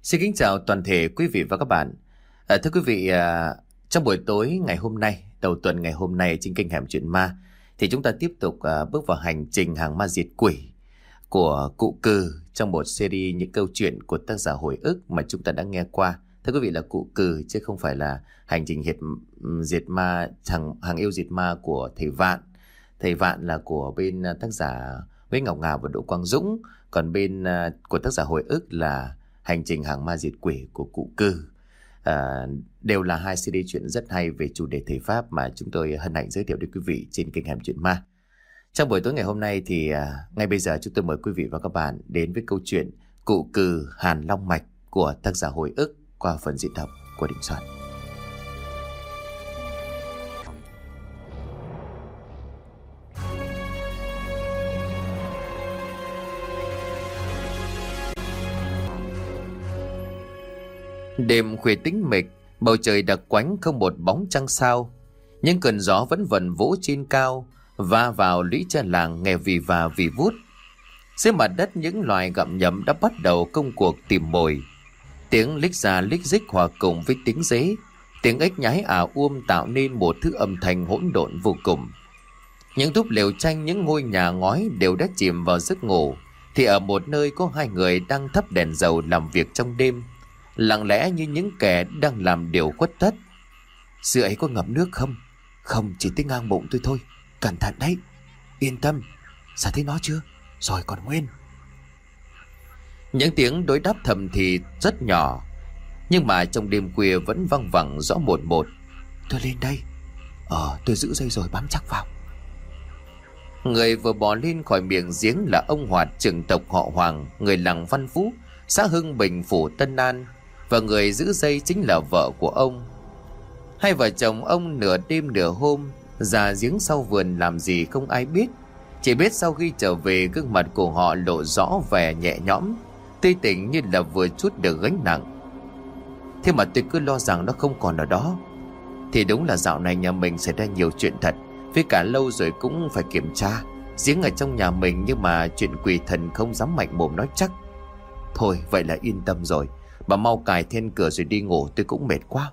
Xin kính chào toàn thể quý vị và các bạn. Thưa quý vị, trong buổi tối ngày hôm nay, đầu tuần ngày hôm nay trên kênh Hẻm Chuyện Ma, thì chúng ta tiếp tục bước vào hành trình hàng ma diệt quỷ của Cụ Cừ trong một series những câu chuyện của tác giả Hồi ức mà chúng ta đã nghe qua. Thưa quý vị, là Cụ Cừ chứ không phải là hành trình diệt ma, hàng yêu diệt ma của thầy Vạn. Thầy Vạn là của bên tác giả Nguyễn Ngọc Ngà và Đỗ Quang Dũng, còn bên của tác giả Hồi ức là hành trình hàng ma diệt quỷ của Cụ Cừ. Đều là hai CD truyện rất hay về chủ đề thầy Pháp mà chúng tôi hân hạnh giới thiệu đến quý vị trên kênh Hẻm Chuyện Ma. Trong buổi tối ngày hôm nay thì ngay bây giờ chúng tôi mời quý vị và các bạn đến với câu chuyện Cụ Cừ Hàn Long Mạch của tác giả Hồi ức qua phần diễn đọc của Đình Soạn. Đêm khuya tĩnh mịch, bầu trời đặc quánh không một bóng trăng sao. Những cơn gió vẫn vần vỗ trên cao, va vào lũy tre làng nghe vì và vì vút. Dưới mặt đất những loài gặm nhấm đã bắt đầu công cuộc tìm mồi. Tiếng lích ra lích rích hòa cùng với tiếng dế, tiếng ếch nhái tạo nên một thứ âm thanh hỗn độn vô cùng. Những túp lều tranh, những ngôi nhà ngói đều đã chìm vào giấc ngủ, thì ở một nơi có hai người đang thắp đèn dầu làm việc trong đêm, lặng lẽ như những kẻ đang làm điều khuất tất. Giữa ấy có ngập nước không? Không, chỉ tới ngang bụng tôi thôi. Cẩn thận đấy. Yên tâm. Sao thấy nó chưa? Rồi còn nguyên. Những tiếng đối đáp thầm thì rất nhỏ, nhưng mà trong đêm khuya vẫn văng vẳng rõ một một. Tôi lên đây. Tôi giữ dây rồi, bám chắc vào. Người vừa bò lên khỏi miệng giếng là ông Hoạt, trưởng tộc họ Hoàng, người làng Văn Phú, xã Hưng Bình, phủ Tân An, và người giữ dây chính là vợ của ông. Hai vợ chồng ông nửa đêm nửa hôm ra giếng sau vườn làm gì không ai biết. Chỉ biết sau khi trở về, gương mặt của họ lộ rõ vẻ nhẹ nhõm, tươi tỉnh như là vừa trút được gánh nặng. Thế mà tôi cứ lo rằng nó không còn ở đó. Thì đúng là dạo này nhà mình xảy ra nhiều chuyện thật, với cả lâu rồi cũng phải kiểm tra. Giếng ở trong nhà mình, nhưng mà chuyện quỷ thần không dám mạnh mồm nói chắc. Thôi vậy là yên tâm rồi. Bà mau cài then cửa rồi đi ngủ, tôi cũng mệt quá.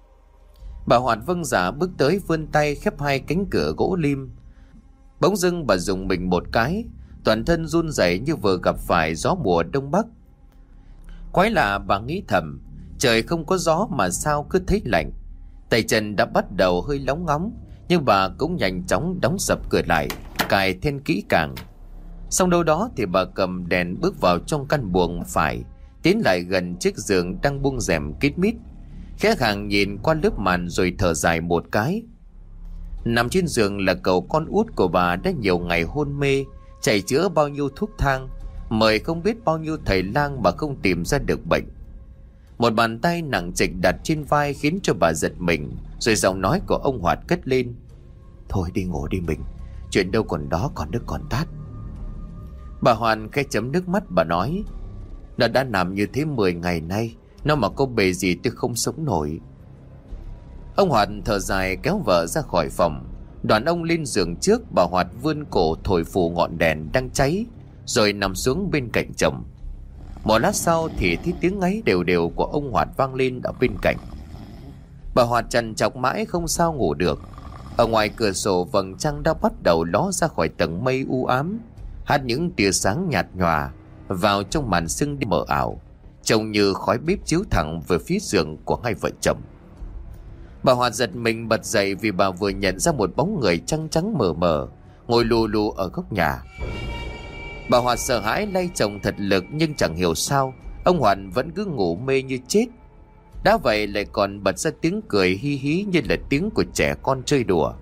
Bà Hoạt vâng dạ bước tới vươn tay khép hai cánh cửa gỗ lim. Bỗng dưng bà dùng mình một cái, toàn thân run rẩy như vừa gặp phải gió mùa đông bắc. Quái lạ, bà nghĩ thầm, trời không có gió mà sao cứ thấy lạnh. Tay chân đã bắt đầu hơi lóng ngóng, nhưng bà cũng nhanh chóng đóng sập cửa lại, cài then kỹ càng. Xong đâu đó thì bà cầm đèn bước vào trong căn buồng phải, tiến lại gần chiếc giường đang buông rèm kín mít, khẽ khàng nhìn qua lớp màn rồi thở dài một cái. Nằm trên giường là cậu con út của bà đã nhiều ngày hôn mê, chạy chữa bao nhiêu thuốc thang, mời không biết bao nhiêu thầy lang mà không tìm ra được bệnh. Một bàn tay nặng trịch đặt trên vai khiến cho bà giật mình, rồi giọng nói của ông Hoạt cất lên: Thôi đi ngủ đi mình, chuyện đâu còn đó, còn nước còn tát. Bà Hoàn khẽ chấm nước mắt, bà nói: Nó đã nằm như thế 10 ngày nay, nó mà có bề gì tôi không sống nổi. Ông Hoạt thở dài kéo vợ ra khỏi phòng. Đoàn ông lên giường trước, bà Hoạt vươn cổ thổi phù ngọn đèn đang cháy, rồi nằm xuống bên cạnh chồng. Một lát sau thì thấy tiếng ngáy đều đều của ông Hoạt vang lên ở bên cạnh. Bà Hoạt trằn trọc mãi không sao ngủ được. Ở ngoài cửa sổ, vầng trăng đã bắt đầu ló ra khỏi tầng mây u ám, hát những tia sáng nhạt nhòa vào trong màn sương đêm mờ ảo, trông như khói bếp chiếu thẳng về phía giường của hai vợ chồng. Bà Hoạt giật mình bật dậy vì bà vừa nhận ra một bóng người trắng trắng mờ mờ ngồi lù lù ở góc nhà. Bà Hoạt sợ hãi lay chồng thật lực, nhưng chẳng hiểu sao ông Hoạt vẫn cứ ngủ mê như chết. Đã vậy lại còn bật ra tiếng cười hi hí như là tiếng của trẻ con chơi đùa.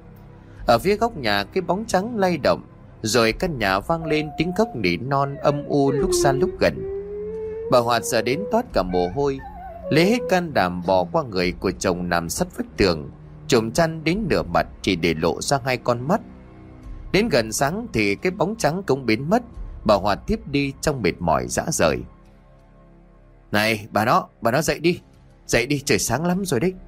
Ở phía góc nhà, cái bóng trắng lay động, rồi căn nhà vang lên tiếng khóc nỉ non âm u lúc xa lúc gần. Bà Hoạt sợ đến toát cả mồ hôi, lấy hết can đảm bò qua người của chồng nằm sát vách tường, trùm chăn đến nửa mặt chỉ để lộ ra hai con mắt. Đến gần sáng thì cái bóng trắng cũng biến mất. Bà Hoạt tiếp đi trong mệt mỏi rã rời. Này bà nó dậy đi, trời sáng lắm rồi đấy.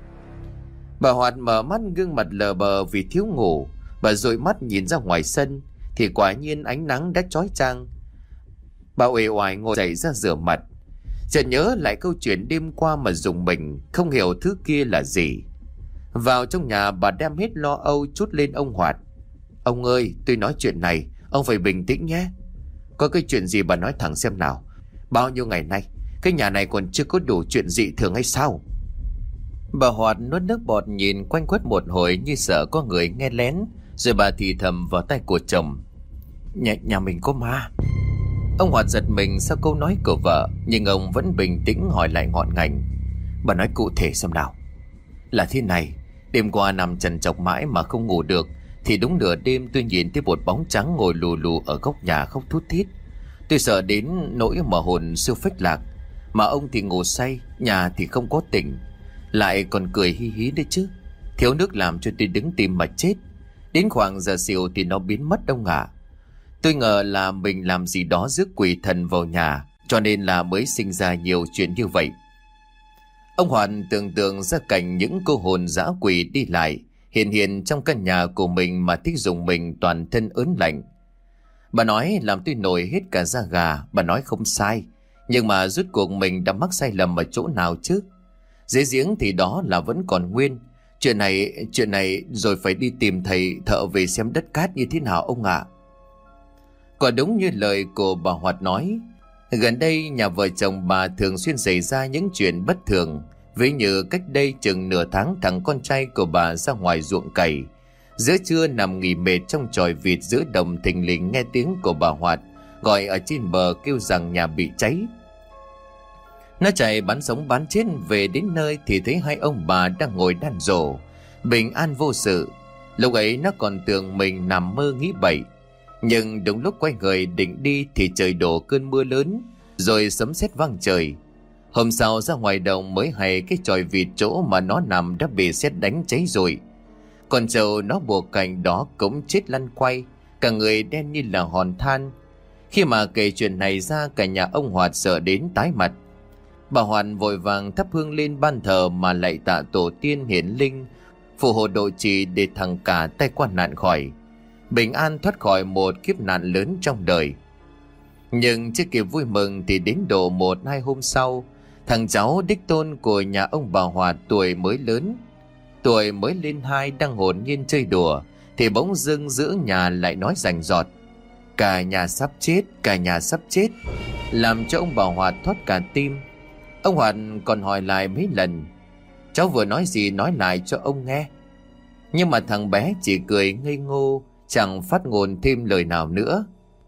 Bà Hoạt mở mắt, gương mặt lờ bờ vì thiếu ngủ. Bà dụi mắt nhìn ra ngoài sân thì quả nhiên ánh nắng đã chói chang. Bà uể oải ngồi dậy ra rửa mặt. chợt nhớ lại câu chuyện đêm qua mà rùng mình, không hiểu thứ kia là gì. Vào trong nhà, bà đem hết lo âu trút lên ông Hoạt. Ông ơi, tôi nói chuyện này, ông phải bình tĩnh nhé. Có cái chuyện gì bà nói thẳng xem nào. Bao nhiêu ngày nay, cái nhà này còn chưa có đủ chuyện dị thường hay sao? Bà Hoạt nuốt nước bọt, nhìn quanh quất một hồi như sợ có người nghe lén. Rồi bà thì thầm vào tai của chồng. Nhà mình có ma. Ông Hoạt giật mình sau câu nói của vợ, nhưng ông vẫn bình tĩnh hỏi lại ngọn ngành. Bà nói cụ thể xem nào. Là thế này, đêm qua nằm trằn trọc mãi mà không ngủ được, thì đúng nửa đêm tôi nhìn thấy một bóng trắng ngồi lù lù ở góc nhà khóc thút thít. Tôi sợ đến nỗi mà hồn siêu phách lạc. Mà ông thì ngủ say, nhà thì không có tỉnh, lại còn cười hi hí đấy chứ. Thiếu nước làm cho tôi đứng tim mà chết. Đến khoảng giờ xỉu thì nó biến mất ông ạ. Tôi ngờ là mình làm gì đó rước quỷ thần vào nhà, cho nên là mới sinh ra nhiều chuyện như vậy. Ông Hoàn tưởng tượng ra cảnh những cô hồn dã quỷ đi lại hiện hiện trong căn nhà của mình mà thích dùng mình toàn thân ớn lạnh. Bà nói làm tôi nổi hết cả da gà. Bà nói không sai, nhưng mà rốt cuộc mình đã mắc sai lầm ở chỗ nào chứ? Dưới giếng thì đó là vẫn còn nguyên. Chuyện này rồi phải đi tìm thầy thợ về xem đất cát như thế nào ông ạ. Quả đúng như lời của bà Hoạt nói, gần đây nhà vợ chồng bà thường xuyên xảy ra những chuyện bất thường. Ví như cách đây chừng nửa tháng, thằng con trai của bà ra ngoài ruộng cày, giữa trưa nằm nghỉ mệt trong chòi vịt giữa đồng, thình lình nghe tiếng của bà Hoạt gọi ở trên bờ kêu rằng nhà bị cháy. Nó chạy bán sống bán chết về đến nơi thì thấy hai ông bà đang ngồi đan rổ bình an vô sự. Lúc ấy nó còn tưởng mình nằm mơ nghĩ bậy, nhưng đúng lúc quay người định đi thì trời đổ cơn mưa lớn, rồi sấm sét vang trời. Hôm sau ra ngoài đồng mới hay cái chòi vịt chỗ mà nó nằm đã bị sét đánh cháy rồi. Con trâu nó buộc cành đó cũng chết lăn quay, cả người đen như là hòn than. Khi mà kể chuyện này ra, cả nhà ông Hoạt sợ đến tái mặt. Bà Hoạt vội vàng thắp hương lên ban thờ mà lạy tạ tổ tiên hiển linh, phù hộ độ trì để thằng cả tai qua nạn khỏi, bình an thoát khỏi một kiếp nạn lớn trong đời. Nhưng chưa kịp vui mừng thì đến độ 1-2 hôm sau, thằng cháu đích tôn của nhà ông bà Hoạt tuổi mới lên 2 đang hồn nhiên chơi đùa, thì bỗng dưng giữa nhà lại nói rành rọt: cả nhà sắp chết, làm cho ông bà Hoạt thoát cả tim. Ông Hoạt còn hỏi lại mấy lần: cháu vừa nói gì, nói lại cho ông nghe. Nhưng mà thằng bé chỉ cười ngây ngô, chẳng phát ngôn thêm lời nào nữa.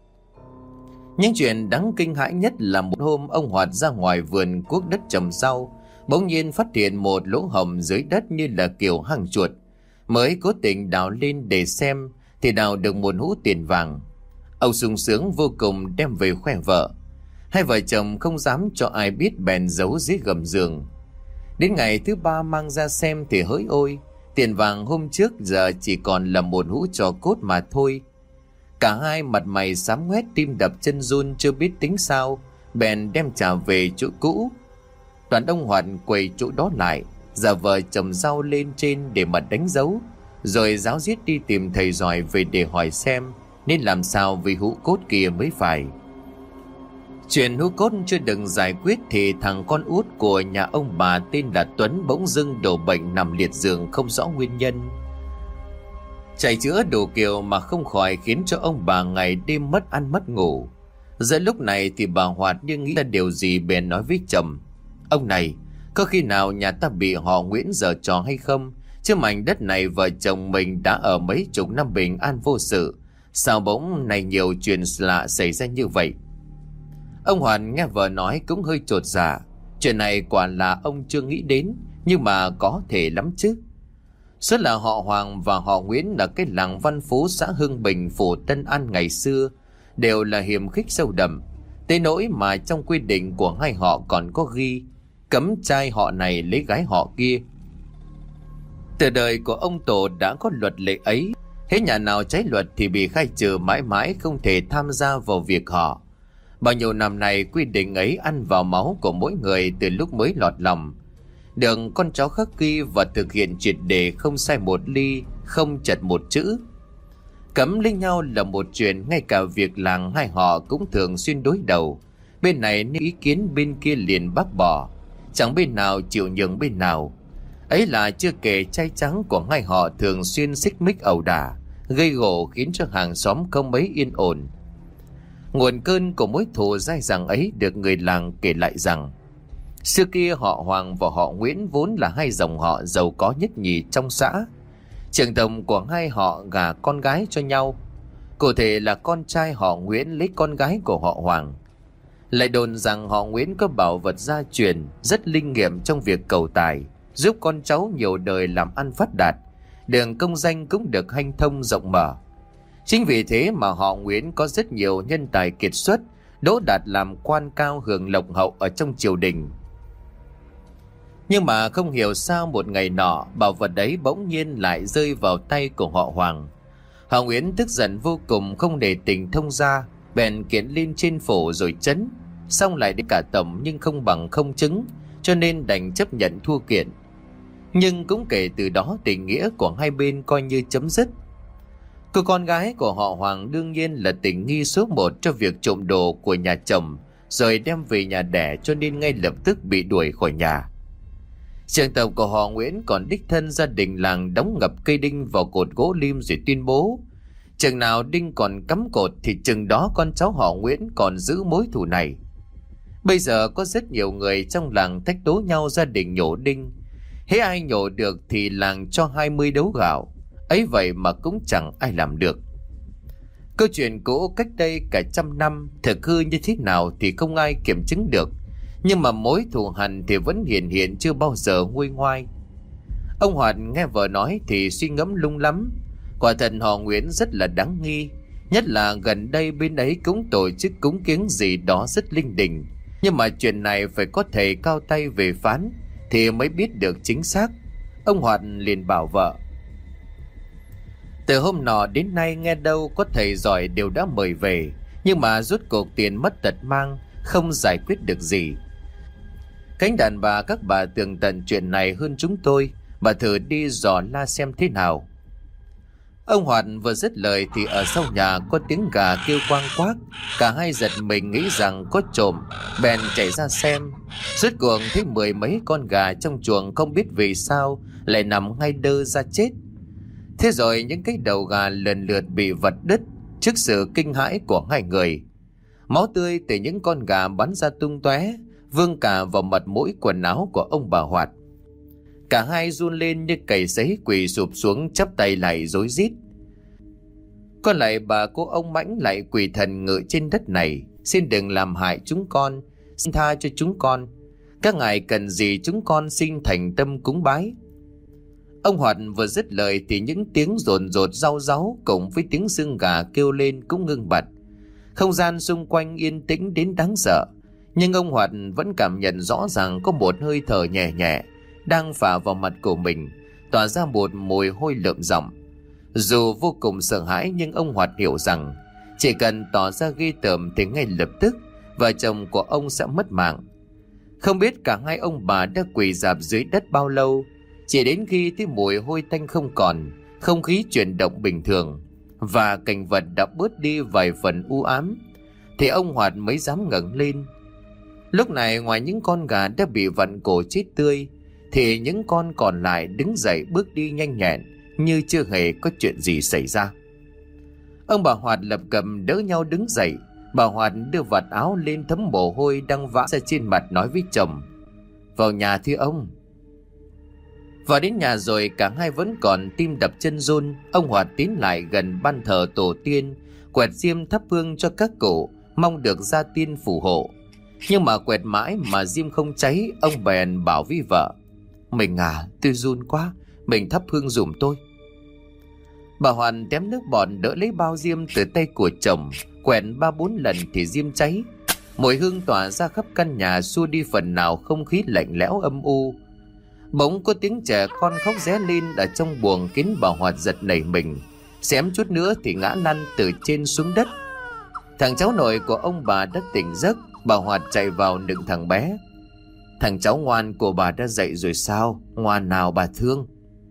Những chuyện đáng kinh hãi nhất là một hôm ông Hoạt ra ngoài vườn cuốc đất trồng rau, bỗng nhiên phát hiện một lỗ hổng dưới đất như là kiểu hang chuột. Mới cố tình đào lên để xem thì đào được một hũ tiền vàng. Ông sung sướng vô cùng đem về khoe vợ. Hai vợ chồng không dám cho ai biết bèn giấu dưới gầm giường. Đến ngày thứ 3 mang ra xem thì hỡi ôi, tiền vàng hôm trước giờ chỉ còn là một hũ tro cốt mà thôi. Cả hai mặt mày xám ngoét, tim đập chân run chưa biết tính sao, bèn đem trả về chỗ cũ. Đoàn ông Hoạt quầy chỗ đó lại, giả vờ trồng rau lên trên để mà đánh dấu, rồi ráo riết đi tìm thầy giỏi về để hỏi xem nên làm sao với hũ cốt kia mới phải. Chuyện hũ cốt chưa được giải quyết thì thằng con út của nhà ông bà tên là Tuấn bỗng dưng đổ bệnh nằm liệt giường không rõ nguyên nhân. Chạy chữa đủ kiểu mà không khỏi, khiến cho ông bà ngày đêm mất ăn mất ngủ. Giữa lúc này thì bà Hoạt như nghĩ ra điều gì bèn nói với chồng: ông này, có khi nào nhà ta bị họ Nguyễn giở trò hay không? Chứ mảnh đất này vợ chồng mình đã ở mấy chục năm bình an vô sự, sao bỗng này nhiều chuyện lạ xảy ra như vậy? Ông Hoàn nghe vợ nói cũng hơi chột dạ. Chuyện này quả là ông chưa nghĩ đến, nhưng mà có thể lắm chứ. Số là họ Hoàng và họ Nguyễn là cái làng Văn Phú, xã Hưng Bình, phủ Tân An ngày xưa đều là hiềm khích sâu đậm, tới nỗi mà trong quy định của hai họ còn có ghi cấm trai họ này lấy gái họ kia. Từ đời của ông tổ đã có luật lệ ấy, hễ nhà nào trái luật thì bị khai trừ mãi mãi, không thể tham gia vào việc họ. Bao nhiêu năm nay quy định ấy ăn vào máu của mỗi người từ lúc mới lọt lòng. Được con cháu khắc ghi và thực hiện triệt để, không sai một ly, không chật một chữ. Cấm lấy nhau là một chuyện, ngay cả việc làng hai họ cũng thường xuyên đối đầu. Bên này nêu ý kiến, bên kia liền bác bỏ, chẳng bên nào chịu nhường bên nào. Ấy là chưa kể trai trắng của hai họ thường xuyên xích mích ẩu đả, gây gổ khiến cho hàng xóm không mấy yên ổn. Nguồn cơn của mối thù dai dẳng ấy được người làng kể lại rằng xưa kia họ Hoàng và họ Nguyễn vốn là hai dòng họ giàu có nhất nhì trong xã. Trưởng tổng của hai họ gả con gái cho nhau. Cụ thể là con trai họ Nguyễn lấy con gái của họ Hoàng. Lại đồn rằng họ Nguyễn có bảo vật gia truyền rất linh nghiệm trong việc cầu tài, giúp con cháu nhiều đời làm ăn phát đạt, đường công danh cũng được hanh thông rộng mở. Chính vì thế mà họ Nguyễn có rất nhiều nhân tài kiệt xuất, đỗ đạt làm quan cao hưởng lộc hậu ở trong triều đình. Nhưng mà không hiểu sao một ngày nọ bảo vật đấy bỗng nhiên lại rơi vào tay của họ Hoàng. Họ Nguyễn tức giận vô cùng, không để tình thông gia, bèn kiện lên trên phủ rồi trấn, xong lại đến cả tổng nhưng không bằng không chứng, cho nên đành chấp nhận thua kiện. Nhưng cũng kể từ đó tình nghĩa của hai bên coi như chấm dứt. Cô con gái của họ Hoàng đương nhiên là tình nghi số một cho việc trộm đồ của nhà chồng rồi đem về nhà đẻ, cho nên ngay lập tức bị đuổi khỏi nhà. Trưởng tộc của họ Nguyễn còn đích thân gia đình làng đóng ngập cây đinh vào cột gỗ lim rồi tuyên bố chừng nào đinh còn cắm cột thì chừng đó con cháu họ Nguyễn còn giữ mối thù này. Bây giờ có rất nhiều người trong làng thách đố nhau gia đình nhổ đinh. Hễ ai nhổ được thì làng cho 20 đấu gạo. Ấy vậy mà cũng chẳng ai làm được. Câu chuyện cũ cách đây cả trăm năm, thực hư như thế nào thì không ai kiểm chứng được. Nhưng mà mối thù hằn thì vẫn hiện chưa bao giờ nguôi ngoai. Ông Hoạt nghe vợ nói thì suy ngẫm lung lắm. Quả thật họ Nguyễn rất là đáng nghi, nhất là gần đây bên ấy cũng tổ chức cúng kiếng gì đó rất linh đình. Nhưng mà chuyện này phải có thầy cao tay về phán thì mới biết được chính xác. Ông Hoạt liền bảo vợ: từ hôm nọ đến nay nghe đâu có thầy giỏi đều đã mời về, nhưng mà rốt cuộc tiền mất tật mang, không giải quyết được gì. Cánh đàn bà các bà tường tận chuyện này hơn chúng tôi, bà thử đi dò la xem thế nào. Ông Hoạt vừa dứt lời thì ở sau nhà có tiếng gà kêu quang quác. Cả hai giật mình nghĩ rằng có trộm, bèn chạy ra xem. Rốt cuộc thấy 10 mấy con gà trong chuồng không biết vì sao lại nằm ngay đơ ra chết. Thế rồi những cái đầu gà lần lượt bị vặt đứt trước sự kinh hãi của hai người. Máu tươi từ những con gà bắn ra tung tóe, vương cả vào mặt mũi quần áo của ông bà Hoạt. Cả hai run lên như cầy sấy, quỳ sụp xuống chắp tay lại rối rít. Con lại bà cô ông Mãnh lại quỳ thần ngự trên đất này, xin đừng làm hại chúng con, xin tha cho chúng con. Các ngài cần gì chúng con xin thành tâm cúng bái. Ông Hoạt vừa dứt lời thì những tiếng rồn rột rau ráu cùng với tiếng xương gà kêu lên cũng ngưng bặt. Không gian xung quanh yên tĩnh đến đáng sợ, nhưng ông Hoạt vẫn cảm nhận rõ ràng có một hơi thở nhẹ nhẹ đang phả vào mặt của mình, tỏa ra một mùi hôi lợm giọng. Dù vô cùng sợ hãi nhưng ông Hoạt hiểu rằng chỉ cần tỏ ra ghê tởm thì ngay lập tức vợ chồng của ông sẽ mất mạng. Không biết cả hai ông bà đã quỳ rạp dưới đất bao lâu, chỉ đến khi thấy mùi hôi tanh không còn, không khí chuyển động bình thường và cảnh vật đã bớt đi vài phần u ám thì ông Hoạt mới dám ngẩng lên. Lúc này ngoài những con gà đã bị vặn cổ chết tươi thì những con còn lại đứng dậy bước đi nhanh nhẹn như chưa hề có chuyện gì xảy ra. Ông bà Hoạt lập cập đỡ nhau đứng dậy. Bà Hoạt đưa vạt áo lên thấm mồ hôi đang vã ra trên mặt, nói với chồng: vào nhà thưa ông. Vào đến nhà rồi cả hai vẫn còn tim đập chân run. Ông Hoạt tiến lại gần ban thờ tổ tiên, quẹt diêm thắp hương cho các cụ, mong được gia tiên phù hộ. Nhưng mà quẹt mãi mà diêm không cháy. Ông bèn bảo với vợ: mình tôi run quá, mình thắp hương giùm tôi. Bà Hoàn tém nước bọt đỡ lấy bao diêm từ tay của chồng, quẹt 3-4 lần thì diêm cháy. Mùi hương tỏa ra khắp căn nhà, xua đi phần nào không khí lạnh lẽo âm u. Bỗng có tiếng trẻ con khóc ré lên ở trong buồng, khiến bà Hoạt giật nảy mình, xém chút nữa thì ngã lăn từ trên xuống đất. Thằng cháu nội của ông bà đã tỉnh giấc. Bà Hoạt chạy vào nựng thằng bé: thằng cháu ngoan của bà đã dậy rồi sao? Ngoan nào bà thương.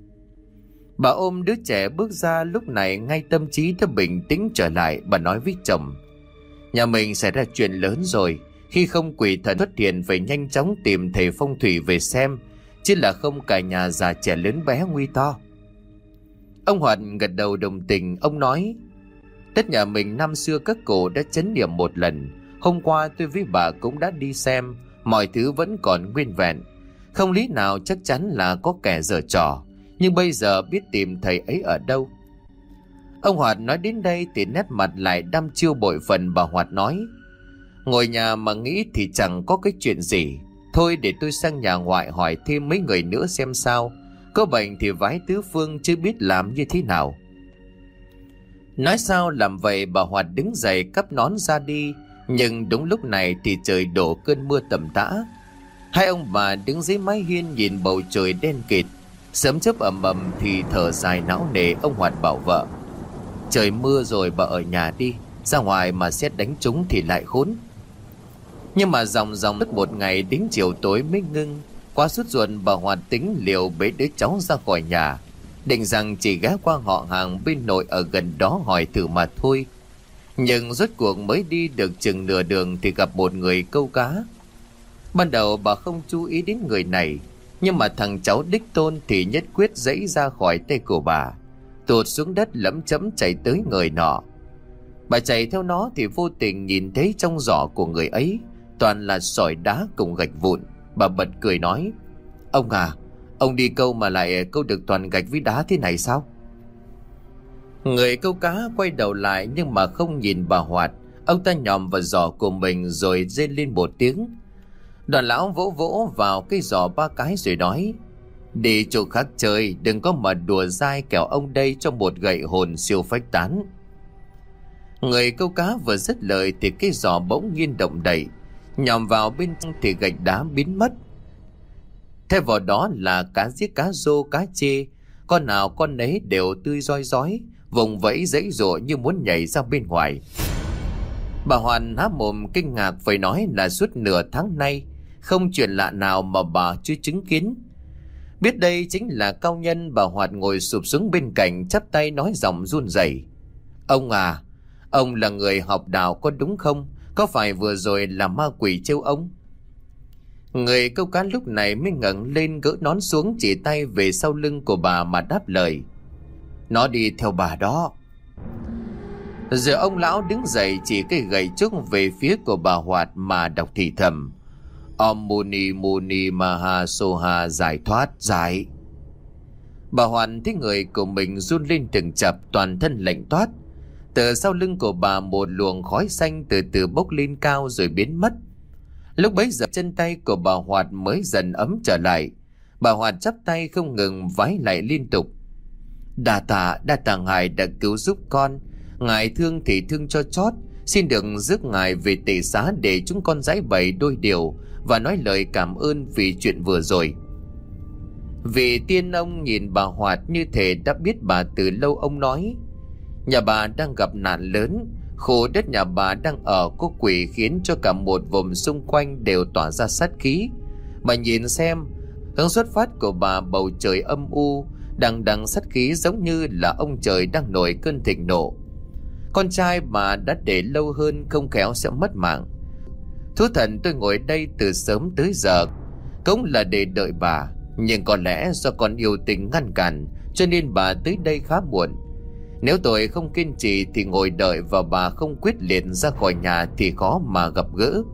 Bà ôm đứa trẻ bước ra. Lúc này ngay tâm trí đã bình tĩnh trở lại. Bà nói với chồng: nhà mình xảy ra chuyện lớn rồi. Khi không quỷ thần xuất hiện phải nhanh chóng tìm thầy phong thủy về xem, chứ là không cả nhà già trẻ lớn bé nguy to. Ông Hoạt gật đầu đồng tình. Ông nói: đất nhà mình năm xưa các cụ đã chấn điểm một lần. Hôm qua tôi với bà cũng đã đi xem, mọi thứ vẫn còn nguyên vẹn. Không lý nào chắc chắn là có kẻ giở trò, nhưng bây giờ biết tìm thầy ấy ở đâu. Ông Hoạt nói đến đây thì nét mặt lại đăm chiêu bội phần. Bà Hoạt nói: ngồi nhà mà nghĩ thì chẳng có cái chuyện gì. Thôi để tôi sang nhà ngoại hỏi thêm mấy người nữa xem sao. Có bệnh thì vái tứ phương chứ biết làm như thế nào. Nói sao làm vậy, bà Hoạt đứng dậy cắp nón ra đi. Nhưng đúng lúc này thì trời đổ cơn mưa tầm tã. Hai ông bà đứng dưới mái hiên nhìn bầu trời đen kịt, sấm chớp ầm ầm thì thở dài não nề. Ông Hoạt bảo vợ: trời mưa rồi, bà ở nhà đi, ra ngoài mà sét đánh trúng thì lại khốn. Nhưng mà dòng mất một ngày đến chiều tối mới ngưng. Quá sốt ruột, bà Hoạt tính liều bế đứa cháu ra khỏi nhà, định rằng chỉ ghé qua họ hàng bên nội ở gần đó hỏi thử mà thôi. Nhưng rốt cuộc mới đi được chừng nửa đường thì gặp một người câu cá. Ban đầu bà không chú ý đến người này, nhưng mà thằng cháu đích tôn thì nhất quyết giãy ra khỏi tay của bà, tụt xuống đất lấm chấm chạy tới người nọ. Bà chạy theo nó thì vô tình nhìn thấy trong giỏ của người ấy toàn là sỏi đá cùng gạch vụn. Bà bật cười nói: ông à, ông đi câu mà lại câu được toàn gạch với đá thế này sao? Người câu cá quay đầu lại nhưng mà không nhìn bà Hoạt. Ông ta nhòm vào giỏ của mình rồi rên lên một tiếng. Đoàn lão vỗ vỗ vào cái giỏ ba cái rồi nói: đi chỗ khác chơi, đừng có mà đùa dai, kẻo ông đây cho một gậy hồn siêu phách tán. Người câu cá vừa dứt lời thì cái giỏ bỗng nhiên động đậy, nhòm vào bên trong thì gạch đá biến mất. Thay vào đó là cá giết, cá rô, cá chê, con nào con nấy đều tươi rói rói, vùng vẫy giãy giụa như muốn nhảy ra bên ngoài. Bà Hoàn há mồm kinh ngạc, phải nói là suốt nửa tháng nay không chuyện lạ nào mà bà chưa chứng kiến. Biết đây chính là cao nhân, bà Hoạt ngồi sụp xuống bên cạnh, chắp tay nói giọng run rẩy: ông à, ông là người học đạo có đúng không? Có phải vừa rồi là ma quỷ trêu ông? Người câu cá lúc này mới ngẩng lên, gỡ nón xuống, chỉ tay về sau lưng của bà mà đáp lời: nó đi theo bà đó. Giờ ông lão đứng dậy chỉ cái gậy trúc về phía của bà Hoạt mà đọc thì thầm: Om Muni Muni Maha Soha, giải thoát, giải. Bà Hoạt thấy người của mình run lên từng chập, toàn thân lạnh toát. Từ sau lưng của bà một luồng khói xanh từ từ bốc lên cao rồi biến mất. Lúc bấy giờ chân tay của bà Hoạt mới dần ấm trở lại. Bà Hoạt chắp tay không ngừng vái lại liên tục: đa tạ ngài đã cứu giúp con. Ngài thương thì thương cho chót, xin đừng rước ngài về tể xá để chúng con giãi bày đôi điều và nói lời cảm ơn vì chuyện vừa rồi. Vị tiên ông nhìn bà Hoạt như thể đã biết bà từ lâu. Ông nói: nhà bà đang gặp nạn lớn, khu đất nhà bà đang ở có quỷ khiến cho cả một vùng xung quanh đều tỏa ra sát khí. Bà nhìn xem, hướng xuất phát của bà bầu trời âm u, đằng đằng sát khí, giống như là ông trời đang nổi cơn thịnh nộ. Con trai bà đã để lâu hơn, không khéo sẽ mất mạng. Thú thần tôi ngồi đây từ sớm tới giờ cũng là để đợi bà, nhưng có lẽ do con yêu tình ngăn cản cho nên bà tới đây khá muộn. Nếu tôi không kiên trì thì ngồi đợi và bà không quyết liệt ra khỏi nhà thì khó mà gặp gỡ.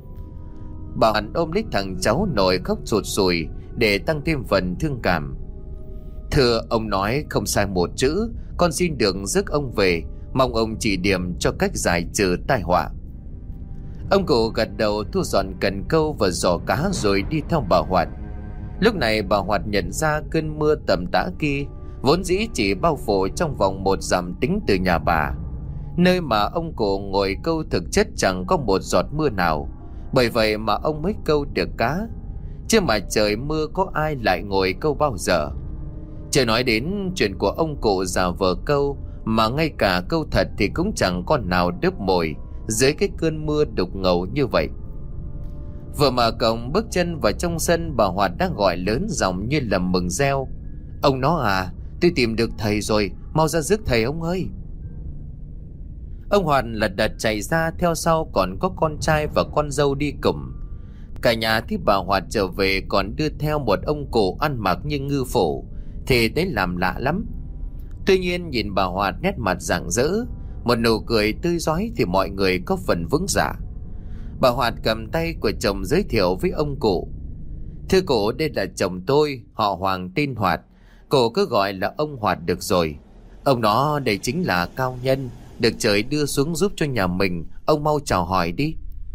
Bà hẳn ôm lấy thằng cháu nội khóc sụt sùi để tăng thêm phần thương cảm. Thưa ông nói không sai một chữ, con xin được rước ông về, mong ông chỉ điểm cho cách giải trừ tai họa. Ông cụ gật đầu, thu dọn cần câu và giỏ cá rồi đi theo bà Hoạt. Lúc này bà Hoạt nhận ra cơn mưa tầm tã kia vốn dĩ chỉ bao phủ trong vòng 1 dặm tính từ nhà bà. Nơi mà ông cụ ngồi câu thực chất chẳng có một giọt mưa nào, bởi vậy mà ông mới câu được cá. Chứ mà trời mưa có ai lại ngồi câu bao giờ. Chưa nói đến chuyện của ông cụ già vờ câu, mà ngay cả câu thật thì cũng chẳng con nào đớp mồi dưới cái cơn mưa đục ngầu như vậy. Vừa mở cổng bước chân vào trong sân, bà Hoạt đã gọi lớn giọng như là mừng reo: ông nó à, tôi tìm được thầy rồi, mau ra rước thầy ông ơi. Ông Hoàn lật đật chạy ra, theo sau còn có con trai và con dâu đi cùng. Cả nhà thấy bà Hoạt trở về còn đưa theo một ông cụ ăn mặc như ngư phủ thì thấy làm lạ lắm. Tuy nhiên nhìn bà Hoạt nét mặt rạng rỡ, một nụ cười tươi rói thì mọi người có phần vững dạ. Bà Hoạt cầm tay của chồng giới thiệu với ông cụ: "Thưa cụ, đây là chồng tôi, họ Hoàng tên Hoạt. Cụ cứ gọi là ông Hoạt được rồi. Ông đó đây chính là cao nhân được trời đưa xuống giúp cho nhà mình. Ông mau chào hỏi đi."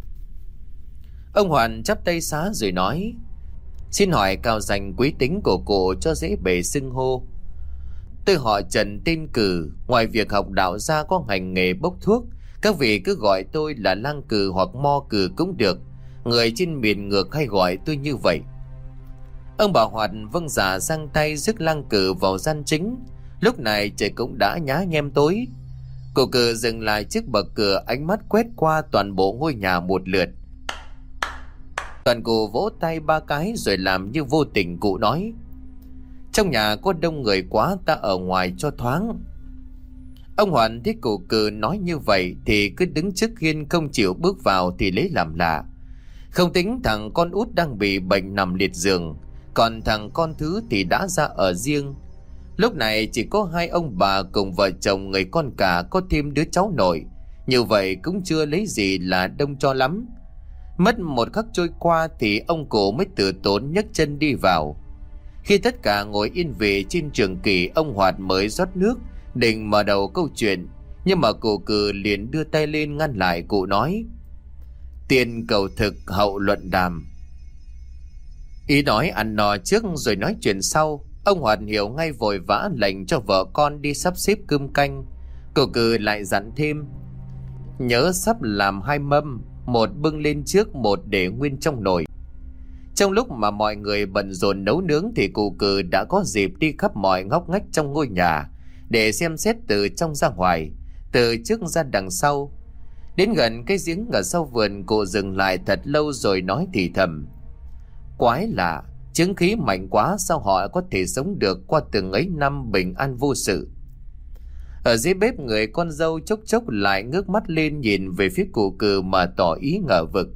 Ông Hoàn chắp tay xá rồi nói: "Xin hỏi cao danh quý tính của cụ cho dễ bề xưng hô." "Tôi họ Trần tên Cử, ngoài việc học đạo ra có hành nghề bốc thuốc. Các vị cứ gọi tôi là Lang Cử hoặc Mo Cử cũng được. Người trên miền ngược hay gọi tôi như vậy." Ông bà Hoạt vâng dạ giang tay rước Lang Cử vào gian chính. Lúc này trời cũng đã nhá nhem tối. Cụ Cử dừng lại trước bậc cửa, ánh mắt quét qua toàn bộ ngôi nhà một lượt. Toàn cụ vỗ tay 3 cái rồi làm như vô tình cụ nói: "Trong nhà có đông người quá, ta ở ngoài cho thoáng." Ông Hoàn thấy cụ Cử nói như vậy thì cứ đứng trước hiên không chịu bước vào thì lấy làm lạ. Không tính thằng con út đang bị bệnh nằm liệt giường, còn thằng con thứ thì đã ra ở riêng. Lúc này chỉ có hai ông bà cùng vợ chồng người con cả, có thêm đứa cháu nội. Như vậy cũng chưa lấy gì là đông cho lắm. Mất một khắc trôi qua thì ông cụ mới từ tốn nhấc chân đi vào. Khi tất cả ngồi yên vị trên trường kỷ, ông Hoạt mới rót nước định mở đầu câu chuyện, nhưng mà cụ Cử liền đưa tay lên ngăn lại. Cụ nói: "Tiền cầu thực, hậu luận đàm." Ý nói ăn no trước rồi nói chuyện sau. Ông Hoạt hiểu ngay, vội vã lệnh cho vợ con đi sắp xếp cơm canh. Cụ Cử lại dặn thêm: "Nhớ sắp làm 2 mâm, một bưng lên trước, một để nguyên trong nồi." Trong lúc mà mọi người bận rộn nấu nướng thì cụ Cử đã có dịp đi khắp mọi ngóc ngách trong ngôi nhà để xem xét từ trong ra ngoài, từ trước ra đằng sau. Đến gần cái giếng ở sau vườn, cụ dừng lại thật lâu rồi nói thì thầm: "Quái lạ, chứng khí mạnh quá, sao họ có thể sống được qua từng ấy năm bình an vô sự." Ở dưới bếp, người con dâu chốc chốc lại ngước mắt lên nhìn về phía cụ Cử mà tỏ ý ngờ vực: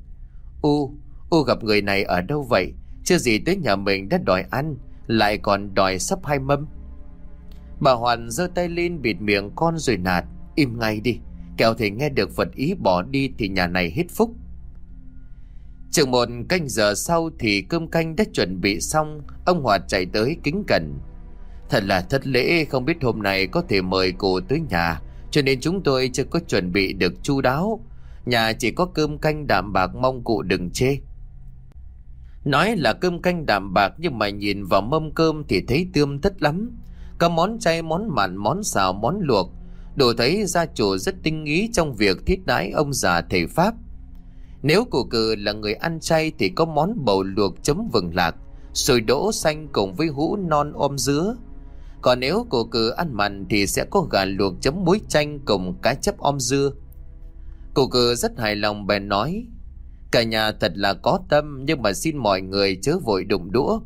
U gặp người này ở đâu vậy? Chưa gì tới nhà mình đã đòi ăn, lại còn đòi sắp 2 mâm." Bà Hoàn giơ tay lên bịt miệng con rồi nạt: "Im ngay đi, kẻo thì nghe được Phật ý bỏ đi thì nhà này hết phúc." Chừng 1 canh giờ sau thì cơm canh đã chuẩn bị xong. Ông Hoạt chạy tới kính cẩn: "Thật là thất lễ, không biết hôm nay có thể mời cụ tới nhà, cho nên chúng tôi chưa có chuẩn bị được chu đáo. Nhà chỉ có cơm canh đạm bạc, mong cụ đừng chê." Nói là cơm canh đạm bạc, nhưng mà nhìn vào mâm cơm thì thấy tươm tất lắm. Có món chay, món mặn, món xào, món luộc, đủ thấy gia chủ rất tinh ý trong việc thiết đãi ông già thầy Pháp. Nếu cụ Cử là người ăn chay thì có món bầu luộc chấm vừng lạc, sồi đỗ xanh cùng với hũ non om dứa. Còn nếu cụ Cử ăn mặn thì sẽ có gà luộc chấm muối chanh cùng cá chép om dưa. Cụ Cử rất hài lòng bèn nói: "Cả nhà thật là có tâm, nhưng mà xin mọi người chớ vội đụng đũa."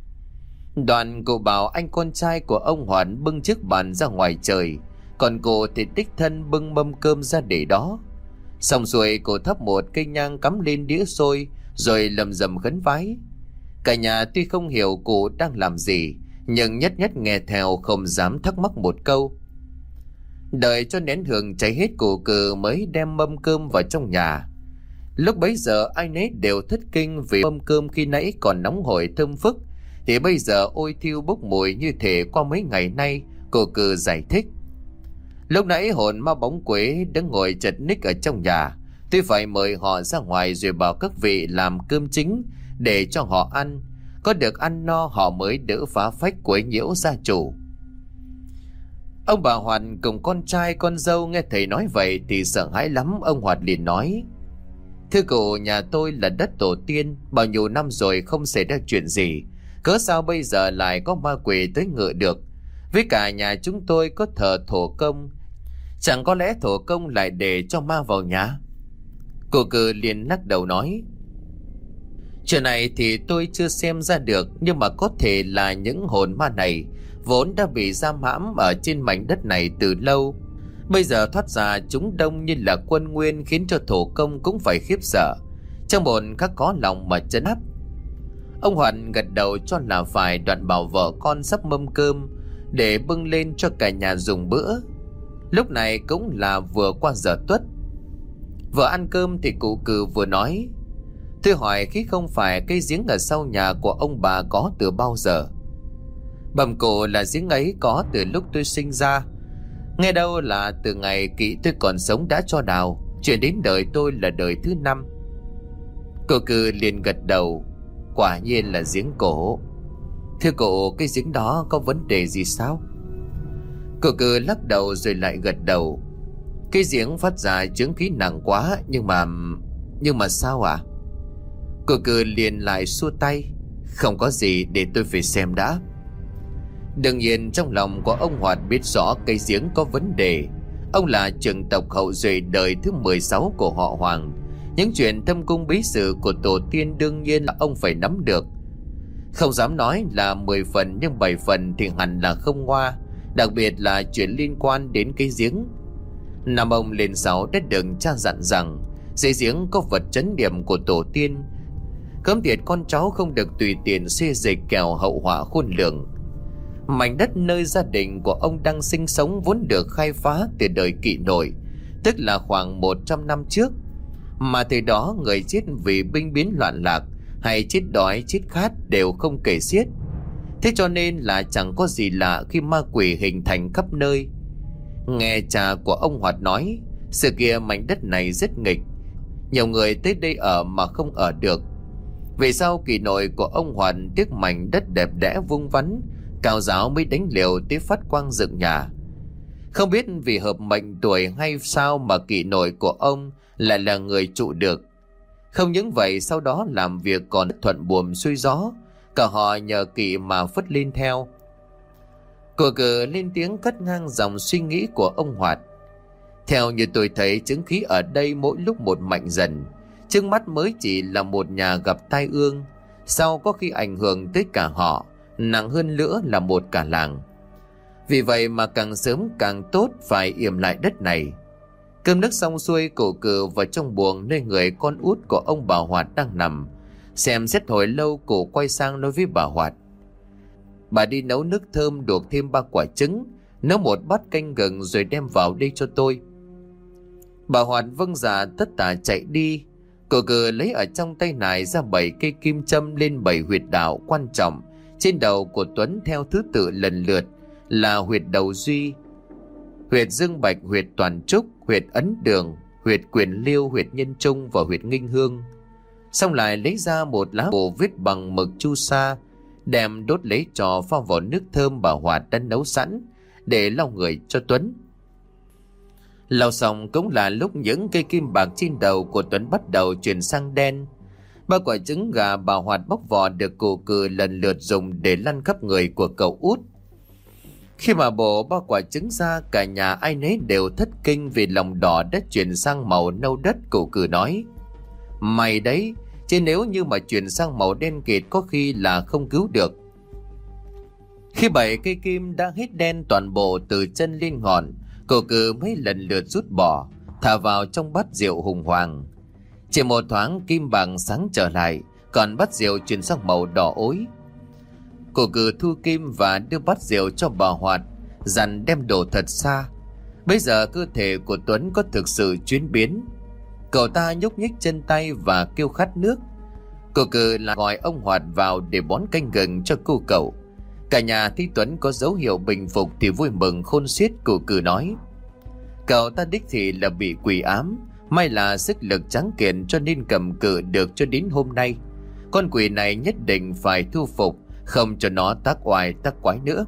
Đoàn cụ bảo anh con trai của ông Hoàn bưng chiếc bàn ra ngoài trời, còn cô thì đích thân bưng mâm cơm ra để đó. Xong rồi cô thắp một cây nhang cắm lên đĩa xôi rồi lầm rầm khấn vái. Cả nhà tuy không hiểu cụ đang làm gì, nhưng nhất nhất nghe theo, không dám thắc mắc một câu. Đợi cho nén hương cháy hết, cụ Cử mới đem mâm cơm vào trong nhà. Lúc bấy giờ ai nấy đều thất kinh vì mâm cơm khi nãy còn nóng hổi thơm phức thì bây giờ ôi thiêu bốc mùi như thể qua mấy ngày nay. Cụ Cử giải thích: "Lúc nãy hồn ma bóng quế đứng ngồi chật ních ở trong nhà, tôi phải mời họ ra ngoài rồi bảo các vị làm cơm chính để cho họ ăn. Có được ăn no họ mới đỡ phá phách quấy nhiễu gia chủ." Ông bà Hoạt cùng con trai con dâu nghe thầy nói vậy thì sợ hãi lắm. Ông Hoạt liền nói: "Thưa cụ, nhà tôi là đất tổ tiên, bao nhiêu năm rồi không xảy ra chuyện gì, cớ sao bây giờ lại có ma quỷ tới ngự được? Với cả nhà chúng tôi có thờ thổ công, chẳng có lẽ thổ công lại để cho ma vào nhà?" Cụ Cử liền lắc đầu nói: "Chuyện này thì tôi chưa xem ra được, nhưng mà có thể là những hồn ma này vốn đã bị giam hãm ở trên mảnh đất này từ lâu. Bây giờ thoát ra chúng đông như là quân nguyên, khiến cho thổ công cũng phải khiếp sợ. Trong bồn các có lòng mà trấn áp. Ông Hoàn gật đầu cho là phải, đoạn bảo vợ con sắp mâm cơm để bưng lên cho cả nhà dùng bữa. Lúc này cũng là vừa qua giờ tuất. Vừa ăn cơm thì cụ Cừ vừa nói: "Tôi hỏi khi không phải cái giếng ở sau nhà của ông bà có từ bao giờ?" Bẩm cụ là giếng ấy có từ lúc tôi sinh ra. Nghe đâu là từ ngày Kỵ tôi còn sống đã cho đào, chuyện đến đời tôi là đời thứ 5. Cụ Cừ liền gật đầu: "Quả nhiên là giếng cổ. Thưa cụ, cái giếng đó có vấn đề gì sao?" Cụ Cừ lắc đầu rồi lại gật đầu: "Cái giếng phát ra chướng khí nặng quá, nhưng mà sao ạ?" Cụ Cừ liền lại xua tay: "Không có gì, để tôi phải xem đã." Đương nhiên trong lòng của ông Hoạt biết rõ cây giếng có vấn đề. Ông là trưởng tộc hậu duệ đời thứ 16 của họ Hoàng. Những chuyện thâm cung bí sử của tổ tiên đương nhiên là ông phải nắm được. Không dám nói là 10 phần, nhưng 7 phần thì hẳn là không ngoa. Đặc biệt là chuyện liên quan đến cái giếng. Năm ông lên 6 đã được cha dặn rằng dưới giếng có vật trấn điểm của tổ tiên, cấm tiệt con cháu không được tùy tiện xê dịch, kẻo hậu họa khôn lường. Mảnh đất nơi gia đình của ông đang sinh sống vốn được khai phá từ đời Kỵ Nội, tức là khoảng 100 năm trước. Mà từ đó người chết vì binh biến loạn lạc hay chết đói chết khát đều không kể xiết. Thế cho nên là chẳng có gì lạ khi ma quỷ hình thành khắp nơi. Nghe cha của ông Hoạt nói, sự kia mảnh đất này rất nghịch, nhiều người tới đây ở mà không ở được. Về sau Kỵ Nội của ông Hoạt tiếc mảnh đất đẹp đẽ vuông vắn, cao giáo mới đánh liều tới phát quang dựng nhà. Không biết vì hợp mệnh tuổi hay sao mà Kỵ Nội của ông lại là người trụ được. Không những vậy, sau đó làm việc còn thuận buồm xuôi gió, cả họ nhờ Kỵ mà phất lên theo. Cụ Cừ lên tiếng cắt ngang dòng suy nghĩ của ông Hoạt: "Theo như tôi thấy, chứng khí ở đây mỗi lúc một mạnh dần. Trước mắt mới chỉ là một nhà gặp tai ương, sau có khi ảnh hưởng tới cả họ, nặng hơn nữa là một cả làng. Vì vậy mà càng sớm càng tốt, phải yểm lại đất này." Cơm nước xong xuôi, cụ Cừ vào trong buồng nơi người con út của ông bà Hoạt đang nằm. Xem xét hồi lâu, cụ quay sang nói với bà Hoạt: "Bà đi nấu nước thơm luộc thêm 3 quả trứng, nấu một bát canh gừng rồi đem vào đây cho tôi." Bà Hoạt vâng dạ tất tả chạy đi. Cụ Cừ lấy ở trong tay nải ra 7 cây kim châm lên 7 huyệt đạo quan trọng trên đầu của Tuấn theo thứ tự lần lượt là huyệt đầu duy, huyệt dương bạch, huyệt toàn trúc, huyệt ấn đường, huyệt quyền liêu, huyệt nhân trung và huyệt nghinh hương. Xong lại lấy ra một lá bùa viết bằng mực chu sa, đem đốt lấy trò pha vào nước thơm bà Hoạt đã nấu sẵn để lau người cho Tuấn. Lau xong cũng là lúc những cây kim bạc trên đầu của Tuấn bắt đầu chuyển sang đen. 3 quả trứng gà bà Hoạt bóc vỏ được cụ Cừ lần lượt dùng để lăn khắp người của cậu út. Khi mà bổ 3 quả trứng ra, cả nhà ai nấy đều thất kinh vì lòng đỏ đã chuyển sang màu nâu đất. Cụ Cừ nói: "Mày đấy, chứ nếu như mà chuyển sang màu đen kịt có khi là không cứu được." Khi 7 cây kim đã hết đen toàn bộ từ chân lên ngọn, cụ Cừ mấy lần lượt rút bỏ, thả vào trong bát rượu hùng hoàng. Chỉ một thoáng kim bằng sáng trở lại, còn bát rượu chuyển sang màu đỏ ối. Cụ Cừ thu kim và đưa bát rượu cho bà Hoạt, dặn đem đổ thật xa. Bây giờ cơ thể của Tuấn có thực sự chuyển biến. Cậu ta nhúc nhích chân tay và kêu khát nước. Cụ Cừ lại gọi ông Hoạt vào để bón canh gừng cho cô cậu. Cả nhà thấy Tuấn có dấu hiệu bình phục thì vui mừng khôn xiết. Cụ Cừ nói: "Cậu ta đích thị là bị quỷ ám, may là sức lực tráng kiện cho nên cầm cự được cho đến hôm nay. Con quỷ này nhất định phải thu phục, không cho nó tác oai tác quái nữa."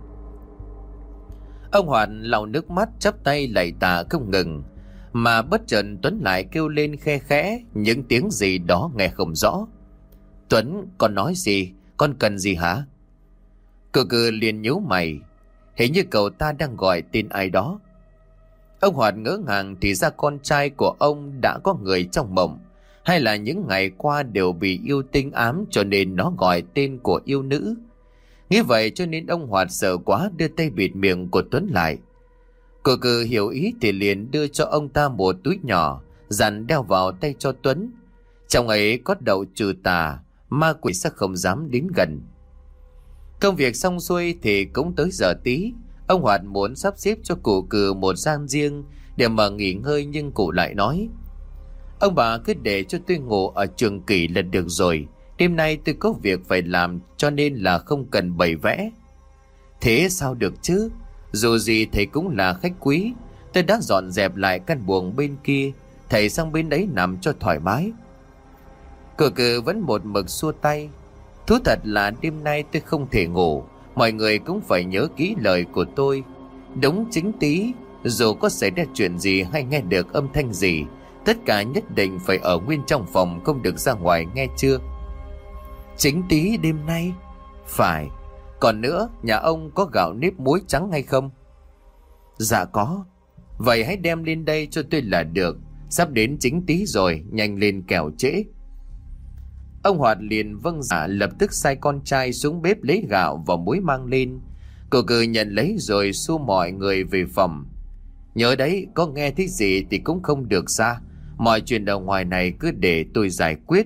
Ông Hoạt lau nước mắt chắp tay lạy tạ không ngừng, mà bất chợt Tuấn lại kêu lên khe khẽ những tiếng gì đó nghe không rõ. "Tuấn, con nói gì? Con cần gì hả?" Cụ Cừ liền nhíu mày, hình như cậu ta đang gọi tên ai đó. Ông Hoạt ngỡ ngàng thì ra con trai của ông đã có người trong mộng, hay là những ngày qua đều bị yêu tinh ám cho nên nó gọi tên của yêu nữ. Nghĩ vậy cho nên ông Hoạt sợ quá đưa tay bịt miệng của Tuấn lại. Cô cứ hiểu ý thì liền đưa cho ông ta một túi nhỏ, dặn đeo vào tay cho Tuấn. Trong ấy có đậu trừ tà, ma quỷ sẽ không dám đến gần. Công việc xong xuôi thì cũng tới giờ tí. Ông Hoạt muốn sắp xếp cho cụ Cừ một gian riêng để mà nghỉ ngơi, nhưng cụ lại nói: ông bà cứ để cho tôi ngủ ở trường kỷ là được rồi. Đêm nay tôi có việc phải làm, cho nên là không cần bày vẽ. Thế sao được chứ? Dù gì thầy cũng là khách quý. Tôi đã dọn dẹp lại căn buồng bên kia, thầy sang bên đấy nằm cho thoải mái. Cụ Cừ vẫn một mực xua tay: thú thật là đêm nay tôi không thể ngủ. Mọi người cũng phải nhớ kỹ lời của tôi. Đúng chính tí, dù có xảy ra chuyện gì hay nghe được âm thanh gì, tất cả nhất định phải ở nguyên trong phòng, không được ra ngoài, nghe chưa? Chính tí đêm nay? Phải. Còn nữa, nhà ông có gạo nếp muối trắng hay không? Dạ có. Vậy hãy đem lên đây cho tôi là được. Sắp đến chính tí rồi, nhanh lên kẻo trễ. Ông Hoạt liền vâng dạ, lập tức sai con trai xuống bếp lấy gạo và muối mang lên. Cô Cừ nhận lấy rồi xua mọi người về phòng. Nhớ đấy, có nghe thấy gì thì cũng không được ra. Mọi chuyện ở ngoài này cứ để tôi giải quyết.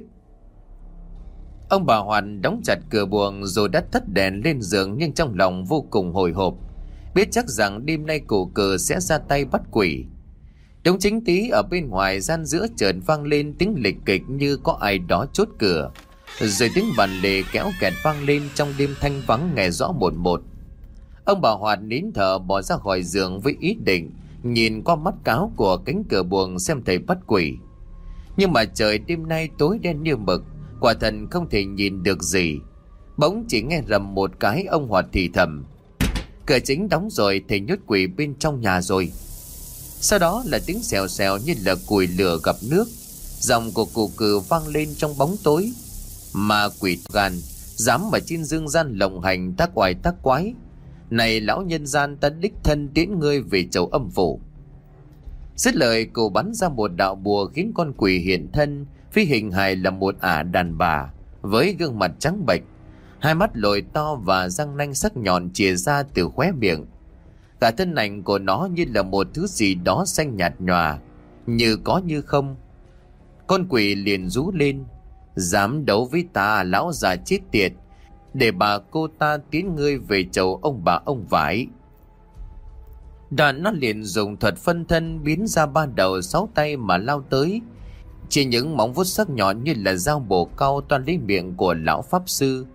Ông bà Hoàn đóng chặt cửa buồng rồi đắt thất đèn lên giường, nhưng trong lòng vô cùng hồi hộp, biết chắc rằng đêm nay cụ Cừ sẽ ra tay bắt quỷ. Đúng chính tí, ở bên ngoài gian giữa chợt vang lên tiếng lịch kịch như có ai đó chốt cửa, rồi tiếng bàn lề kéo kẹt vang lên trong đêm thanh vắng nghe rõ một một. Ông bà Hoàn nín thở bò ra khỏi giường với ý định nhìn qua mắt cáo của cánh cửa buồng xem thầy bắt quỷ. Nhưng mà trời đêm nay tối đen như mực, quả thần không thể nhìn được gì. Bỗng chỉ nghe rầm một cái, ông Hoạt thì thầm: cửa chính đóng rồi, thầy nhốt quỷ bên trong nhà rồi. Sau đó là tiếng xèo xèo như là củi lửa gặp nước. Giọng của cụ Cừ vang lên trong bóng tối: ma quỷ gan, dám mà trên dương gian lộng hành, tác oai tác quái. Này lão nhân gian, ta đích thân tiễn ngươi về chầu âm phủ. Dứt lời, cụ bắn ra một đạo bùa khiến con quỷ hiện thân, phi hình hài là một ả đàn bà với gương mặt trắng bệch, hai mắt lồi to và răng nanh sắc nhọn chìa ra từ khóe miệng. Cả thân ảnh của nó như là một thứ gì đó xanh nhạt nhòa, như có như không. Con quỷ liền rú lên: dám đấu với ta, lão già chết tiệt, để bà cô ta tiến ngươi về chầu ông bà ông vải. Đoạn nó liền dùng thuật phân thân biến ra ba đầu sáu tay mà lao tới. Chỉ những móng vuốt sắc nhọn như là dao bổ cau toan lấy miệng của lão pháp sư.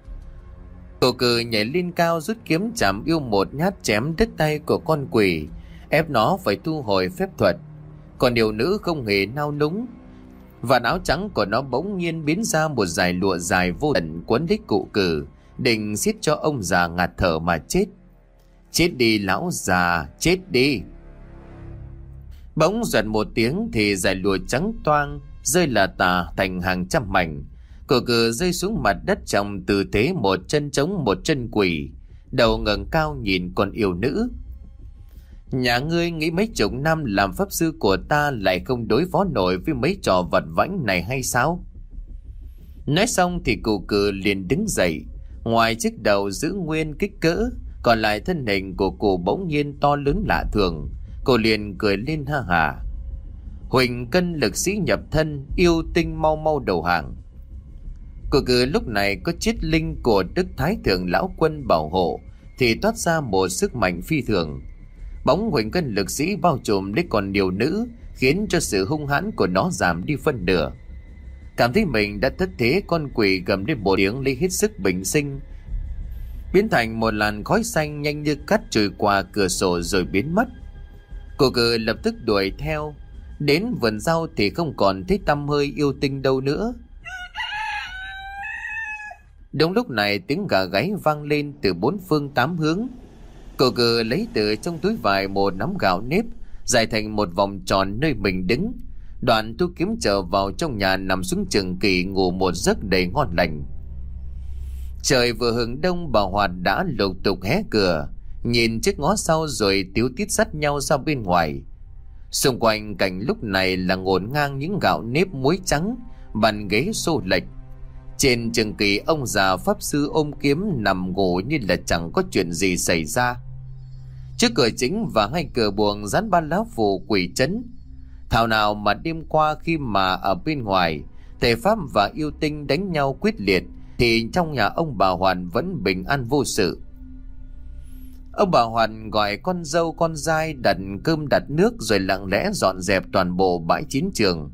Cụ Cừ nhảy lên cao, rút kiếm chạm yêu một nhát chém đứt tay của con quỷ, ép nó phải thu hồi phép thuật. Còn điều nữ không hề nao núng, và áo trắng của nó bỗng nhiên biến ra một dải lụa dài vô tận quấn lấy cụ Cừ, định xiết cho ông già ngạt thở mà chết. Chết đi lão già, chết đi. Bỗng giật một tiếng thì dải lụa trắng toang rơi là tả thành hàng trăm mảnh. Cụ Cừ rơi xuống mặt đất trong tư thế một chân trống một chân quỷ, đầu ngẩng cao nhìn con yêu nữ. Nhà ngươi nghĩ mấy chục năm làm pháp sư của ta lại không đối phó nổi với mấy trò vật vãnh này hay sao? Nói xong thì cụ Cừ liền đứng dậy. Ngoài chiếc đầu giữ nguyên kích cỡ, còn lại thân hình của cụ bỗng nhiên to lớn lạ thường. Cô liền cười lên ha hả: huỳnh cân lực sĩ nhập thân, yêu tinh mau mau đầu hàng. Cụ Cừ lúc này có chiết linh của Đức Thái Thượng Lão Quân bảo hộ thì toát ra một sức mạnh phi thường. Bóng huỳnh cân lực sĩ bao trùm lấy con điều nữ, khiến cho sự hung hãn của nó giảm đi phân nửa. Cảm thấy mình đã thất thế, con quỷ gầm lên một tiếng lấy hết sức bình sinh, biến thành một làn khói xanh nhanh như cát trôi qua cửa sổ rồi biến mất. Cụ Cừ lập tức đuổi theo. Đến vườn rau thì không còn thấy tăm hơi yêu tinh đâu nữa. Đúng lúc này tiếng gà gáy vang lên từ bốn phương tám hướng. Cụ Cừ lấy từ trong túi vải một nắm gạo nếp dài thành một vòng tròn nơi mình đứng, đoạn thu kiếm trở vào trong nhà, nằm xuống trường kỷ ngủ một giấc đầy ngon lành. Trời vừa hừng đông, bà Hoạt đã lục tục hé cửa, nhìn trước ngó sau rồi tíu tít dắt nhau ra bên ngoài. Xung quanh cảnh lúc này là ngổn ngang những gạo nếp muối trắng, bàn ghế xô lệch. Trên trường kỷ, ông già pháp sư ôm kiếm nằm ngủ như là chẳng có chuyện gì xảy ra. Trước cửa chính và ngay cửa buồng dán ba lá phù quỷ trấn. Thảo nào mà đêm qua khi mà ở bên ngoài thầy pháp và yêu tinh đánh nhau quyết liệt, thì trong nhà ông bà Hoàn vẫn bình an vô sự. Ông bà Hoàn gọi con dâu con dai đặt cơm đặt nước, rồi lặng lẽ dọn dẹp toàn bộ bãi chiến trường.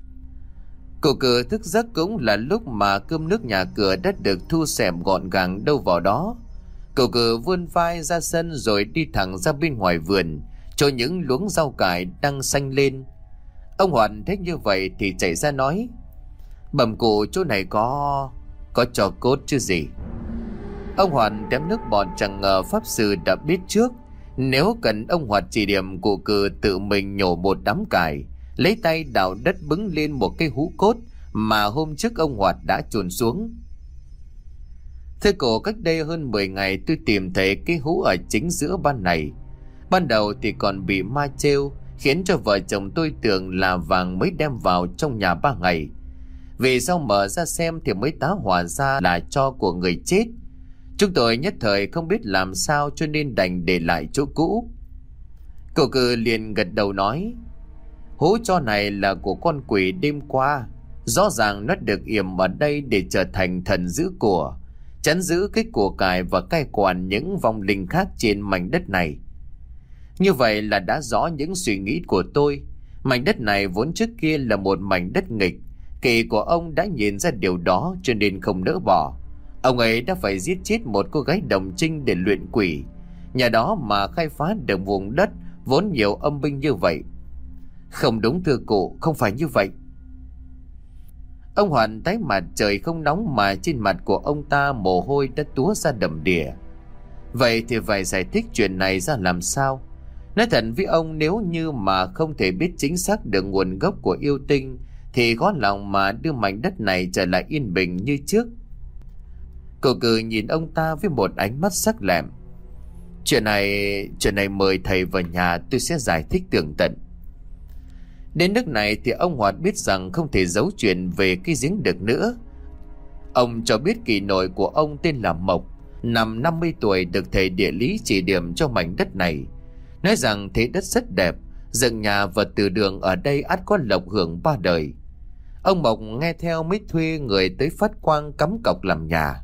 Cậu Cừ thức giấc cũng là lúc mà cơm nước nhà cửa đã được thu xếp gọn gàng đâu vào đó. Cậu Cừ vươn vai ra sân rồi đi thẳng ra bên ngoài vườn, cho những luống rau cải đang xanh lên. Ông Hoàn thấy như vậy thì chạy ra nói: "Bẩm cụ, chỗ này có trò cốt chứ gì." Ông Hoàn đếm nước bọt, chẳng ngờ pháp sư đã biết trước. Nếu cần ông Hoạt chỉ điểm, cụ Cừ tự mình nhổ một đám cải, lấy tay đào đất bứng lên một cái hũ cốt mà hôm trước ông Hoạt đã chôn xuống. Thưa cổ, cách đây hơn 10 ngày tôi tìm thấy cái hũ ở chính giữa ban này. Ban đầu thì còn bị ma trêu, khiến cho vợ chồng tôi tưởng là vàng mới đem vào trong nhà 3 ngày. Vì sau mở ra xem thì mới tá hỏa ra là tro của người chết. Chúng tôi nhất thời không biết làm sao, cho nên đành để lại chỗ cũ. Cậu Cừ liền gật đầu nói: "Hũ tro này là của con quỷ đêm qua. Rõ ràng nó được yểm ở đây để trở thành thần giữ của, chắn giữ cái của cải và cai quản những vong linh khác trên mảnh đất này." Như vậy là đã rõ những suy nghĩ của tôi. Mảnh đất này vốn trước kia là một mảnh đất nghịch. Kỳ của ông đã nhìn ra điều đó, cho nên không nỡ bỏ. Ông ấy đã phải giết chết một cô gái đồng trinh để luyện quỷ, nhà đó mà khai phá được vùng đất vốn nhiều âm binh như vậy. Không đúng thưa cụ, không phải như vậy. Ông Hoàn tái mặt, trời không nóng mà trên mặt của ông ta mồ hôi đã túa ra đầm đìa. Vậy thì phải giải thích chuyện này ra làm sao? Nói thật với ông, nếu như mà không thể biết chính xác được nguồn gốc của yêu tinh thì khó lòng mà đưa mảnh đất này trở lại yên bình như trước. Cậu Cừ nhìn ông ta với một ánh mắt sắc lẹm. Chuyện này mời thầy vào nhà, tôi sẽ giải thích tường tận." Đến nước này thì ông Hoạt biết rằng không thể giấu chuyện về cái giếng được nữa. Ông cho biết kỳ nội của ông tên là Mộc, năm 50 tuổi, được thầy địa lý chỉ điểm cho mảnh đất này. Nói rằng thế đất rất đẹp, dựng nhà và từ đường ở đây ắt có lộc hưởng 3 đời. Ông Mộc nghe theo mới thuê người tới phát quang cắm cọc làm nhà.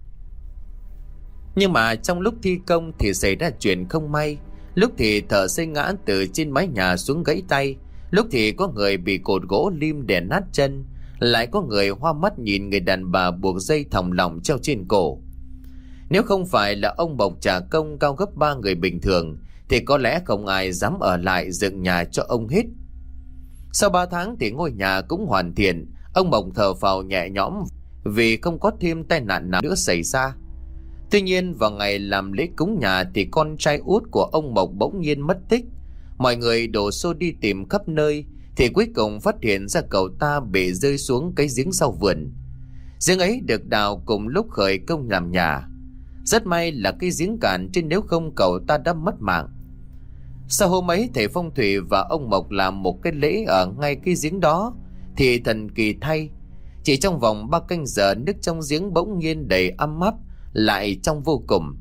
Nhưng mà trong lúc thi công thì xảy ra chuyện không may. Lúc thì thợ xây ngã từ trên mái nhà xuống gãy tay, lúc thì có người bị cột gỗ lim đè nát chân, lại có người hoa mắt nhìn người đàn bà buộc dây thòng lọng treo trên cổ. Nếu không phải là ông Mộc trả công cao gấp 3 người bình thường thì có lẽ không ai dám ở lại dựng nhà cho ông hết. Sau 3 tháng thì ngôi nhà cũng hoàn thiện. Ông Mộc thở phào nhẹ nhõm vì không có thêm tai nạn nào nữa xảy ra. Tuy nhiên vào ngày làm lễ cúng nhà thì con trai út của ông Mộc bỗng nhiên mất tích. Mọi người đổ xô đi tìm khắp nơi thì cuối cùng phát hiện ra cậu ta bị rơi xuống cái giếng sau vườn. Giếng ấy được đào cùng lúc khởi công làm nhà. Rất may là cái giếng cạn, chứ nếu không cậu ta đã mất mạng. Sau hôm ấy thầy phong thủy và ông Mộc làm một cái lễ ở ngay cái giếng đó thì thần kỳ thay, chỉ trong vòng 3 canh giờ nước trong giếng bỗng nhiên đầy ấm áp, lại trong vô cùng.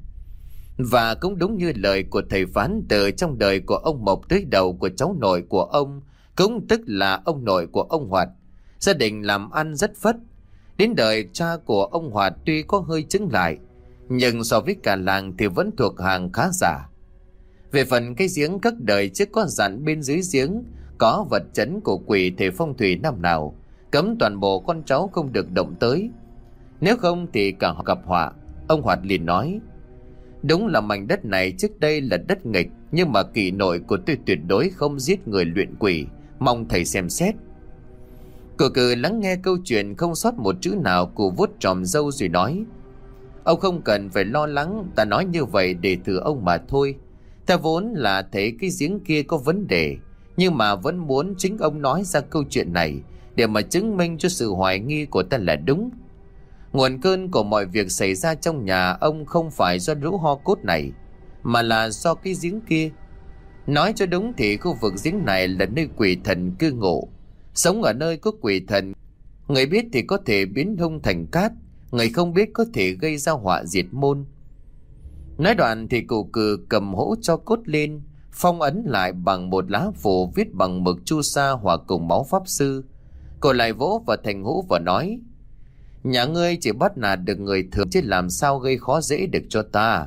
Và cũng đúng như lời của thầy phán, từ trong đời của ông Mộc tới đầu của cháu nội của ông, cũng tức là ông nội của ông Hoạt, gia đình làm ăn rất phất. Đến đời cha của ông Hoạt tuy có hơi chững lại, nhưng so với cả làng thì vẫn thuộc hàng khá giả. Về phần cái giếng các đời trước có dặn bên dưới giếng có vật trấn của quỷ thầy phong thủy năm nào, cấm toàn bộ con cháu không được động tới, nếu không thì cả họ gặp họa. Ông Hoạt liền nói: "Đúng là mảnh đất này trước đây là đất nghịch, nhưng mà kỳ nội của tôi tuyệt đối không giết người luyện quỷ, mong thầy xem xét." Cử cử lắng nghe câu chuyện không sót một chữ nào, cụ vuốt tròm râu rồi nói: "Ông không cần phải lo lắng, ta nói như vậy để thử ông mà thôi. Ta vốn là thấy cái giếng kia có vấn đề, nhưng mà vẫn muốn chính ông nói ra câu chuyện này để mà chứng minh cho sự hoài nghi của ta là đúng. Nguồn cơn của mọi việc xảy ra trong nhà ông không phải do lũ ho cốt này, mà là do cái giếng kia. Nói cho đúng thì khu vực giếng này là nơi quỷ thần cư ngụ. Sống ở nơi có quỷ thần, người biết thì có thể biến hung thành cát, người không biết có thể gây ra họa diệt môn. Nói đoạn thì cụ cừ cầm hũ cho cốt lên, phong ấn lại bằng một lá phù viết bằng mực chu sa hòa cùng máu pháp sư. Cô lại vỗ vào thành hũ và nói: nhà ngươi chỉ bắt nạt được người thường, chứ làm sao gây khó dễ được cho ta.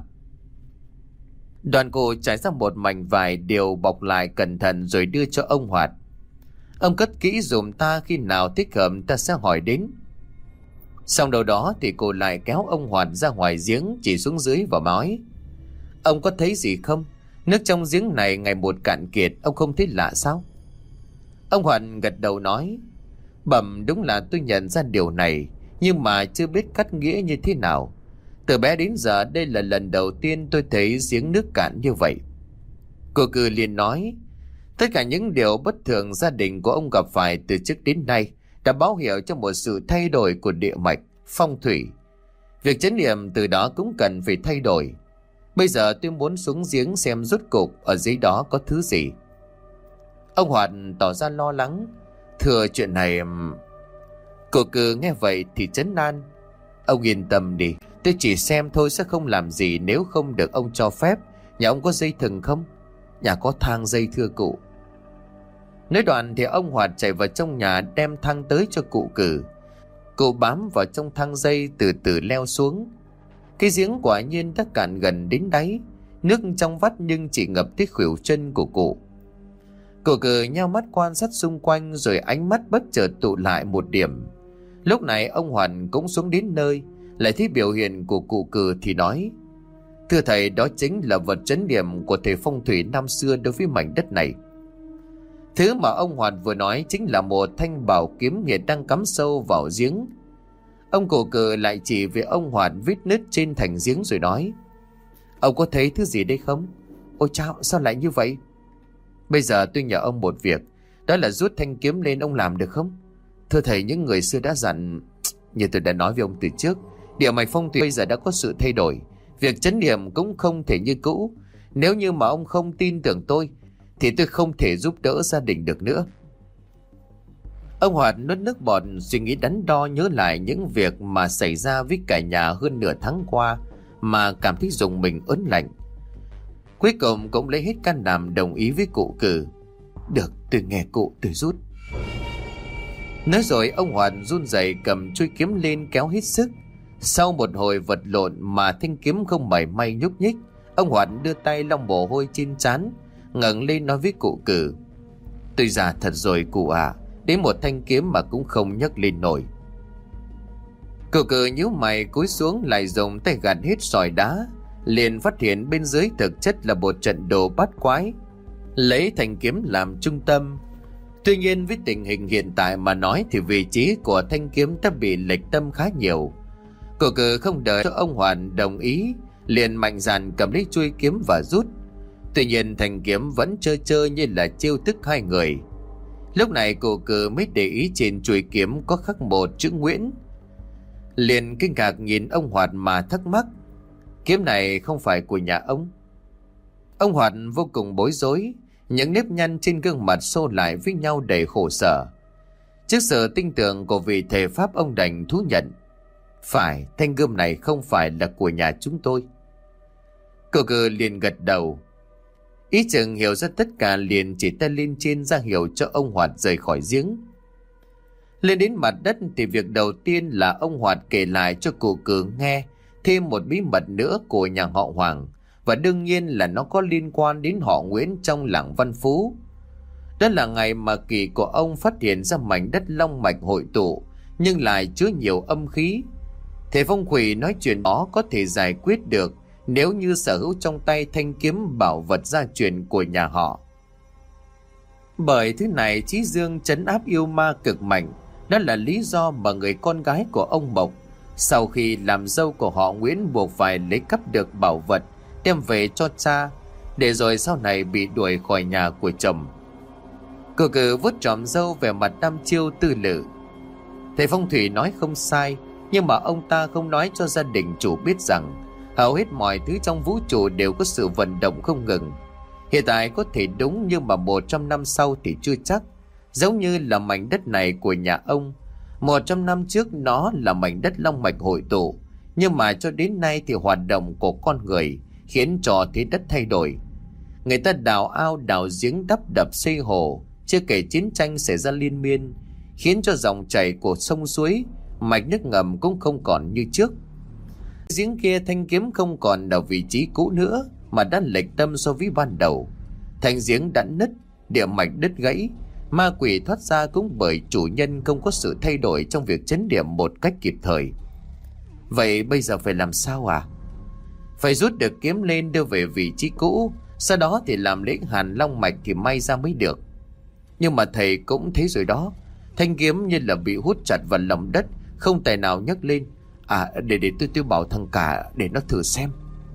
Đoàn cụ trải ra một mảnh vải điều bọc lại cẩn thận rồi đưa cho ông Hoạt. Ông cất kỹ dùm ta, khi nào thích hợp ta sẽ hỏi đến. Xong đầu đó thì cô lại kéo ông Hoạt ra ngoài giếng, chỉ xuống dưới và nói: ông có thấy gì không? Nước trong giếng này ngày một cạn kiệt, ông không thấy lạ sao? Ông Hoạt gật đầu nói: bẩm, đúng là tôi nhận ra điều này, nhưng mà chưa biết cắt nghĩa như thế nào. Từ bé đến giờ đây là lần đầu tiên tôi thấy giếng nước cạn như vậy. Cô cừ liền nói: tất cả những điều bất thường gia đình của ông gặp phải từ trước đến nay đã báo hiệu cho một sự thay đổi của địa mạch, phong thủy. Việc chánh niệm từ đó cũng cần phải thay đổi. Bây giờ tôi muốn xuống giếng xem rốt cục ở dưới đó có thứ gì. Ông Hoạt tỏ ra lo lắng: thưa, chuyện này... Cô cừ nghe vậy thì trấn an: ông yên tâm đi, tôi chỉ xem thôi, sẽ không làm gì nếu không được ông cho phép. Nhà ông có dây thừng không? Nhà có thang dây thưa cụ. Nói đoạn thì ông Hoạt chạy vào trong nhà đem thang tới cho cụ cừ. Cụ bám vào trong thang dây từ từ leo xuống. Cái giếng quả nhiên đã cạn gần đến đáy, nước trong vắt nhưng chỉ ngập tới khuỷu chân của cụ. Cụ cừ nheo mắt quan sát xung quanh, rồi ánh mắt bất chợt tụ lại một điểm. Lúc này ông Hoàn cũng xuống đến nơi, lại thấy biểu hiện của cụ cừ thì nói: thưa thầy, đó chính là vật trấn điểm của thầy phong thủy năm xưa đối với mảnh đất này. Thứ mà ông Hoàn vừa nói chính là một thanh bảo kiếm hiện đang cắm sâu vào giếng. Ông cụ cừ lại chỉ về ông Hoàn vết nứt trên thành giếng rồi nói: ông có thấy thứ gì đây không? Ôi chao, sao lại như vậy? Bây giờ tôi nhờ ông một việc, đó là rút thanh kiếm lên, ông làm được không? Thưa thầy, những người xưa đã dặn, như tôi đã nói với ông từ trước, địa mạch phong thủy bây giờ đã có sự thay đổi, việc trấn điểm cũng không thể như cũ. Nếu như mà ông không tin tưởng tôi thì tôi không thể giúp đỡ gia đình được nữa. Ông Hoạt nuốt nước bọt, suy nghĩ đắn đo nhớ lại những việc mà xảy ra với cả nhà hơn nửa tháng qua, mà cảm thấy rùng mình ớn lạnh. Cuối cùng cũng lấy hết can đảm đồng ý với cụ cừ: được, tôi nghe cụ, tôi rút. Nói rồi ông Hoạt run rẩy cầm chuôi kiếm lên kéo hết sức. Sau một hồi vật lộn mà thanh kiếm không mảy may nhúc nhích, ông Hoạt đưa tay lau mồ hôi trên trán, ngẩng lên nói với cụ cừ: tôi già thật rồi cụ à, đến một thanh kiếm mà cũng không nhấc lên nổi. Cụ cừ nhíu mày cúi xuống, lại dùng tay gạt hết sỏi đá, liền phát hiện bên dưới thực chất là một trận đồ bát quái, lấy thanh kiếm làm trung tâm. Tuy nhiên với tình hình hiện tại mà nói thì vị trí của thanh kiếm đã bị lệch tâm khá nhiều. Cụ cừ không đợi cho ông Hoàn đồng ý, liền mạnh dạn cầm lấy chuôi kiếm và rút. Tuy nhiên thanh kiếm vẫn trơ trơ như là chiêu thức hai người. Lúc này cụ cừ mới để ý trên chuôi kiếm có khắc một chữ Nguyễn. Liền kinh ngạc nhìn ông Hoạt mà thắc mắc: kiếm này không phải của nhà ông? Ông Hoạt vô cùng bối rối, những nếp nhăn trên gương mặt xô lại với nhau đầy khổ sở. Trước sự tin tưởng của vị thầy pháp, ông đành thú nhận: phải, thanh gươm này không phải là của nhà chúng tôi. Cụ cừ liền gật đầu. Ý chừng hiểu ra tất cả, liền chỉ tay lên trên ra hiệu cho ông Hoạt rời khỏi giếng. Lên đến mặt đất thì việc đầu tiên là ông Hoạt kể lại cho cụ cừ nghe thêm một bí mật nữa của nhà họ Hoàng, và đương nhiên là nó có liên quan đến họ Nguyễn trong làng Văn Phú. Đó là ngày mà kỳ của ông phát hiện ra mảnh đất long mạch hội tụ nhưng lại chứa nhiều âm khí. Thầy phong thủy nói chuyện đó có thể giải quyết được nếu như sở hữu trong tay thanh kiếm bảo vật gia truyền của nhà họ. Bởi thứ này chí dương trấn áp yêu ma cực mạnh. Đó là lý do mà người con gái của ông Mộc sau khi làm dâu của họ Nguyễn buộc phải lấy cắp được bảo vật đem về cho cha, để rồi sau này bị đuổi khỏi nhà của chồng. Cụ cừ vuốt tròm râu, vẻ mặt đăm chiêu tư lự. Thầy phong thủy nói không sai, nhưng mà ông ta không nói cho gia đình chủ biết rằng hầu hết mọi thứ trong vũ trụ đều có sự vận động không ngừng. Hiện tại có thể đúng, nhưng mà 100 năm sau thì chưa chắc. Giống như là mảnh đất này của nhà ông, 100 năm trước nó là mảnh đất long mạch hội tụ, nhưng mà cho đến nay thì hoạt động của con người khiến cho thế đất thay đổi. Người ta đào ao đào giếng đắp đập xây hồ, chưa kể chiến tranh xảy ra liên miên, khiến cho dòng chảy của sông suối, mạch nước ngầm cũng không còn như trước. Giếng kia thanh kiếm không còn ở vị trí cũ nữa, mà đã lệch tâm so với ban đầu. Thành giếng đã nứt, địa mạch đứt gãy, ma quỷ thoát ra cũng bởi chủ nhân không có sự thay đổi trong việc trấn điểm một cách kịp thời. Vậy bây giờ phải làm sao à? Phải rút được kiếm lên đưa về vị trí cũ, sau đó thì làm lễ hàn long mạch thì may ra mới được. Nhưng mà thầy cũng thấy rồi đó, thanh kiếm như là bị hút chặt vào lòng đất, không tài nào nhấc lên. Để tôi bảo thằng cả để nó thử xem.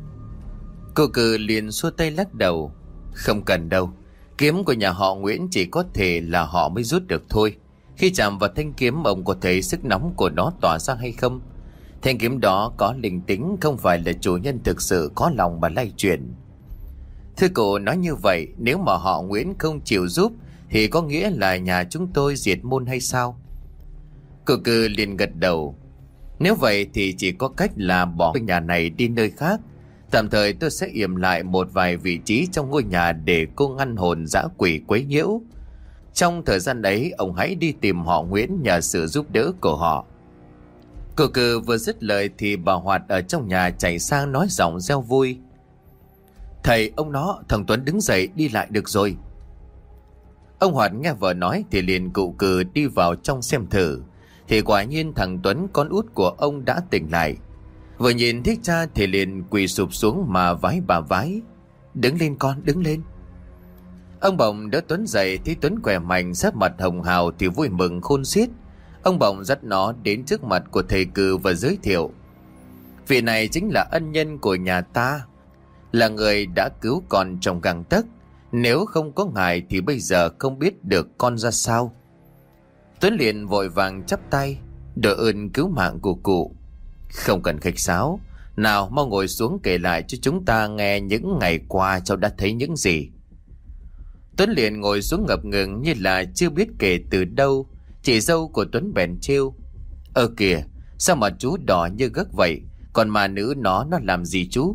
Cô Cừ liền xua tay lắc đầu. Không cần đâu, kiếm của nhà họ Nguyễn chỉ có thể là họ mới rút được thôi. Khi chạm vào thanh kiếm, ông có thấy sức nóng của nó tỏa ra hay không? Thanh kiếm đó có linh tính, không phải là chủ nhân thực sự có lòng mà lay chuyển. Thưa cô, nói như vậy, nếu mà họ Nguyễn không chịu giúp thì có nghĩa là nhà chúng tôi diệt môn hay sao? Cô Cừ liền gật đầu. Nếu vậy thì chỉ có cách là bỏ nhà này đi nơi khác. Tạm thời tôi sẽ yểm lại một vài vị trí trong ngôi nhà để cô ngăn hồn dã quỷ quấy nhiễu. Trong thời gian ấy, ông hãy đi tìm họ Nguyễn nhờ sự giúp đỡ của họ. Cô Cừ vừa dứt lời thì bà Hoạt ở trong nhà chạy sang nói giọng reo vui. Thầy, ông nó, thằng Tuấn đứng dậy đi lại được rồi. Ông Hoạt nghe vợ nói thì liền cụ cừ đi vào trong xem thử. Thì quả nhiên thằng Tuấn con út của ông đã tỉnh lại. Vừa nhìn thấy cha thì liền quỳ sụp xuống mà vái bà vái. Đứng lên con, đứng lên. Ông Bồng đỡ Tuấn dậy, thấy Tuấn khỏe mạnh, sắc mặt hồng hào thì vui mừng khôn xiết. Ông Bồng dắt nó đến trước mặt của thầy Cừ và giới thiệu. Vị này chính là ân nhân của nhà ta, là người đã cứu con trong gang tấc. Nếu không có ngài thì bây giờ không biết được con ra sao. Tuấn liền vội vàng chắp tay, đội ơn cứu mạng của cụ. Không cần khách sáo, nào mau ngồi xuống kể lại cho chúng ta nghe những ngày qua cháu đã thấy những gì. Tuấn liền ngồi xuống ngập ngừng như là chưa biết kể từ đâu. Chị dâu của Tuấn bèn trêu. Kìa, sao mà chú đỏ như gấc vậy? Còn mà nữ nó làm gì chú?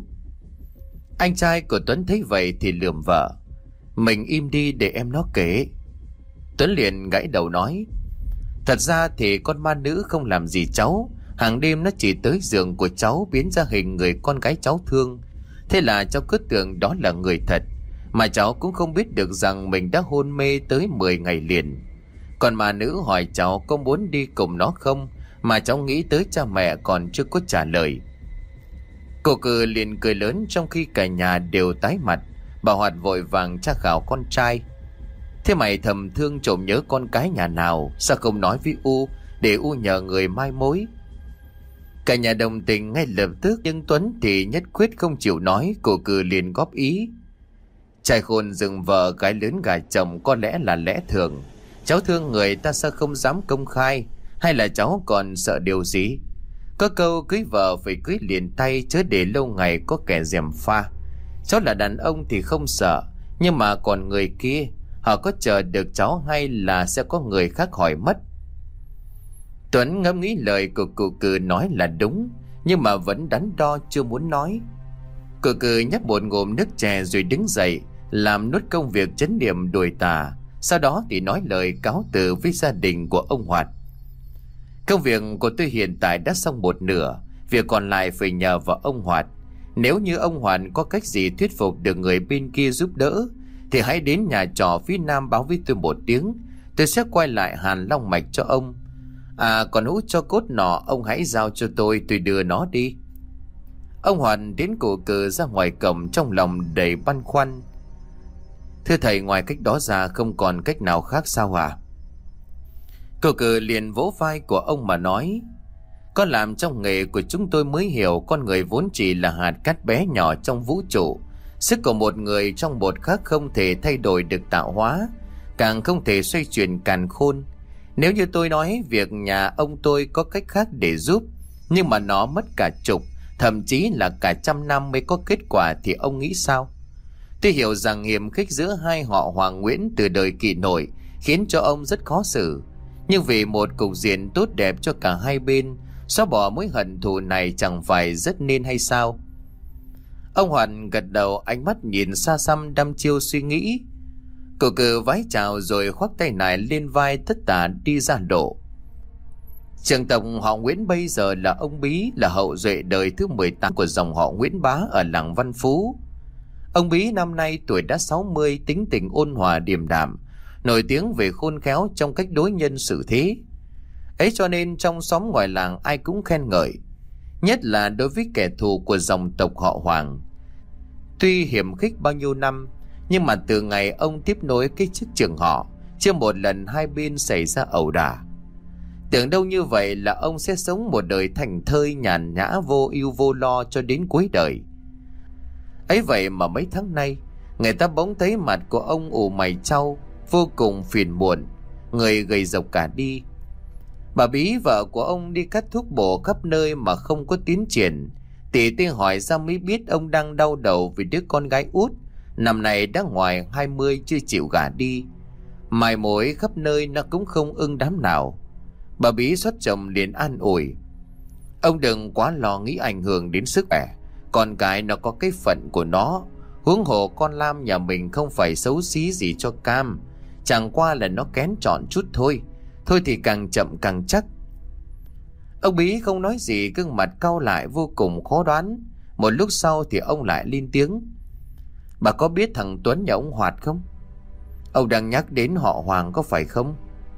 Anh trai của Tuấn thấy vậy thì lườm vợ. Mình im đi để em nó kể. Tuấn liền gãy đầu nói. Thật ra thì con ma nữ không làm gì cháu. Hàng đêm nó chỉ tới giường của cháu biến ra hình người con gái cháu thương. Thế là cháu cứ tưởng đó là người thật, mà cháu cũng không biết được rằng mình đã hôn mê tới 10 ngày liền. Còn ma nữ hỏi cháu có muốn đi cùng nó không, mà cháu nghĩ tới cha mẹ còn chưa có trả lời. Cô Cừ liền cười lớn trong khi cả nhà đều tái mặt. Bà Hoạt vội vàng tra khảo con trai. Thế mày thầm thương trộm nhớ con cái nhà nào, sao không nói với U để U nhờ người mai mối? Cả nhà đồng tình ngay lập tức, nhưng Tuấn thì nhất quyết không chịu nói. Cô Cừ liền góp ý. Trai khôn dựng vợ, gái lớn gả chồng có lẽ là lẽ thường. Cháu thương người ta sao không dám công khai, hay là cháu còn sợ điều gì? Có câu cưới vợ phải cưới liền tay, chớ để lâu ngày có kẻ gièm pha. Cháu là đàn ông thì không sợ, nhưng mà còn người kia, họ có chờ được cháu hay là sẽ có người khác hỏi mất? Tuấn ngẫm nghĩ lời của cụ Cừ nói là đúng, nhưng mà vẫn đắn đo chưa muốn nói. Cụ Cừ nhấp một ngụm nước chè rồi đứng dậy làm nốt công việc trấn điểm đuổi tà. Sau đó thì nói lời cáo từ với gia đình của ông Hoạt. Công việc của tôi hiện tại đã xong một nửa, việc còn lại phải nhờ vào ông Hoạt. Nếu như ông Hoạt có cách gì thuyết phục được người bên kia giúp đỡ thì hãy đến nhà trọ phía nam báo với tôi một tiếng. Tôi sẽ quay lại hàn long mạch cho ông. Còn hũ cho cốt nọ ông hãy giao cho tôi đưa nó đi. Ông Hoạt đến cụ Cừ ra ngoài cổng trong lòng đầy băn khoăn. Thưa thầy, ngoài cách đó ra không còn cách nào khác sao à? Cụ Cừ liền vỗ vai của ông mà nói. Có làm trong nghề của chúng tôi mới hiểu con người vốn chỉ là hạt cát bé nhỏ trong vũ trụ. Sức của một người trong một khắc không thể thay đổi được tạo hóa, càng không thể xoay chuyển càn khôn. Nếu như tôi nói việc nhà ông tôi có cách khác để giúp, nhưng mà nó mất cả chục, thậm chí là cả 100 năm mới có kết quả thì ông nghĩ sao? Tôi hiểu rằng hiềm khích giữa hai họ Hoàng Nguyễn từ đời Kỷ Nội khiến cho ông rất khó xử, nhưng vì một cục diện tốt đẹp cho cả hai bên, xóa bỏ mối hận thù này chẳng phải rất nên hay sao? Ông Hoàn gật đầu, ánh mắt nhìn xa xăm đăm chiêu suy nghĩ. Cậu cử vái chào rồi khoác tay nải lên vai tất tả đi ra độ. Trưởng tộc họ Nguyễn bây giờ là ông Bí, là hậu duệ đời thứ 18 của dòng họ Nguyễn Bá ở làng Văn Phú. Ông Bí năm nay tuổi đã 60, tính tình ôn hòa điềm đạm, nổi tiếng về khôn khéo trong cách đối nhân xử thế. Ấy cho nên trong xóm ngoài làng ai cũng khen ngợi, nhất là đối với kẻ thù của dòng tộc họ Hoàng. Tuy hiểm khích bao nhiêu năm, nhưng mà từ ngày ông tiếp nối cái chức trưởng họ, chưa một lần hai bên xảy ra ẩu đả. Tưởng đâu như vậy là ông sẽ sống một đời thảnh thơi nhàn nhã, vô ưu vô lo cho đến cuối đời. Ấy vậy mà mấy tháng nay, người ta bỗng thấy mặt của ông ủ mày chau, vô cùng phiền muộn, người gầy rộc cả đi. Bà Bí vợ của ông đi cắt thuốc bổ khắp nơi mà không có tiến triển. Tỉ tê hỏi ra mới biết ông đang đau đầu vì đứa con gái út năm nay đã ngoài 20 chưa chịu gả đi. Mài mối khắp nơi nó cũng không ưng đám nào. Bà Bí xuất chồng liền an ủi: ông đừng quá lo nghĩ ảnh hưởng đến sức khỏe, con cái nó có cái phận của nó. Huống hồ con Lam nhà mình không phải xấu xí gì cho cam, chẳng qua là nó kén chọn chút thôi. Thôi thì càng chậm càng chắc. Ông Bí không nói gì, gương mặt cau lại vô cùng khó đoán. Một lúc sau thì ông lại lên tiếng: bà có biết thằng Tuấn nhà ông Hoạt không? Ông đang nhắc đến họ Hoàng có phải không?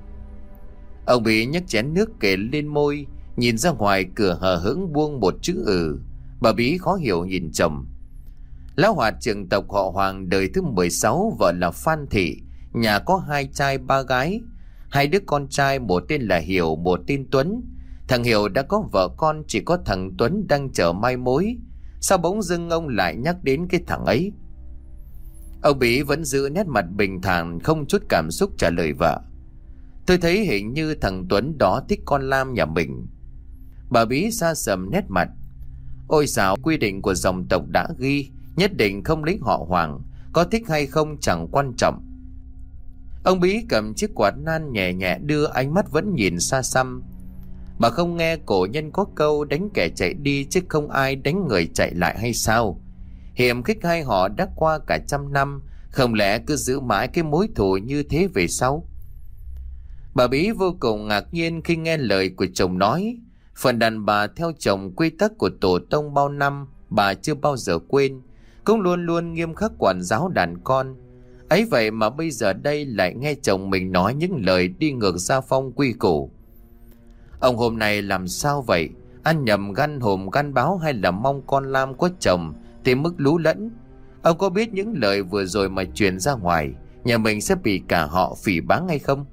Ông Bí nhấc chén nước kề lên môi, nhìn ra ngoài cửa hờ hững buông một chữ ừ. Bà Bí khó hiểu nhìn chồng. Lão Hoạt trưởng tộc họ Hoàng đời thứ 16, vợ là Phan Thị, nhà có 2 trai 3 gái. 2 đứa con trai, một tên là Hiểu, một tên Tuấn. Thằng Hiểu đã có vợ con, chỉ có thằng Tuấn đang chờ mai mối. Sao bỗng dưng ông lại nhắc đến cái thằng ấy? Ông Bí vẫn giữ nét mặt bình thản, không chút cảm xúc trả lời vợ: tôi thấy hình như thằng Tuấn đó thích con Lam nhà mình. Bà Bí sa sầm nét mặt: ôi dào, quy định của dòng tộc đã ghi nhất định không lấy họ Hoàng, có thích hay không chẳng quan trọng. Ông Bí cầm chiếc quạt nan nhẹ nhẹ đưa, ánh mắt vẫn nhìn xa xăm. Bà không nghe cổ nhân có câu đánh kẻ chạy đi chứ không ai đánh người chạy lại hay sao? Hiểm khích hai họ đã qua cả 100 năm, không lẽ cứ giữ mãi cái mối thù như thế về sau? Bà Bí vô cùng ngạc nhiên khi nghe lời của chồng nói. Phần đàn bà theo chồng, quy tắc của tổ tông bao năm bà chưa bao giờ quên, cũng luôn luôn nghiêm khắc quản giáo đàn con. Ấy vậy mà bây giờ đây lại nghe chồng mình nói những lời đi ngược gia phong quy củ. Ông hôm nay làm sao vậy? Ăn nhầm gan hùm gan báo hay là mong con Lam có chồng thì mức lú lẫn? Ông có biết những lời vừa rồi mà truyền ra ngoài, nhà mình sẽ bị cả họ phỉ báng hay không?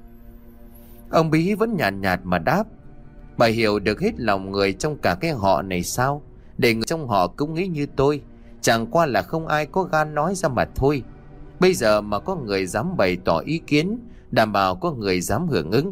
Ông Bí vẫn nhàn nhạt mà đáp: bà hiểu được hết lòng người trong cả cái họ này sao? Để người trong họ cũng nghĩ như tôi, chẳng qua là không ai có gan nói ra mà thôi. Bây giờ mà có người dám bày tỏ ý kiến, đảm bảo có người dám hưởng ứng.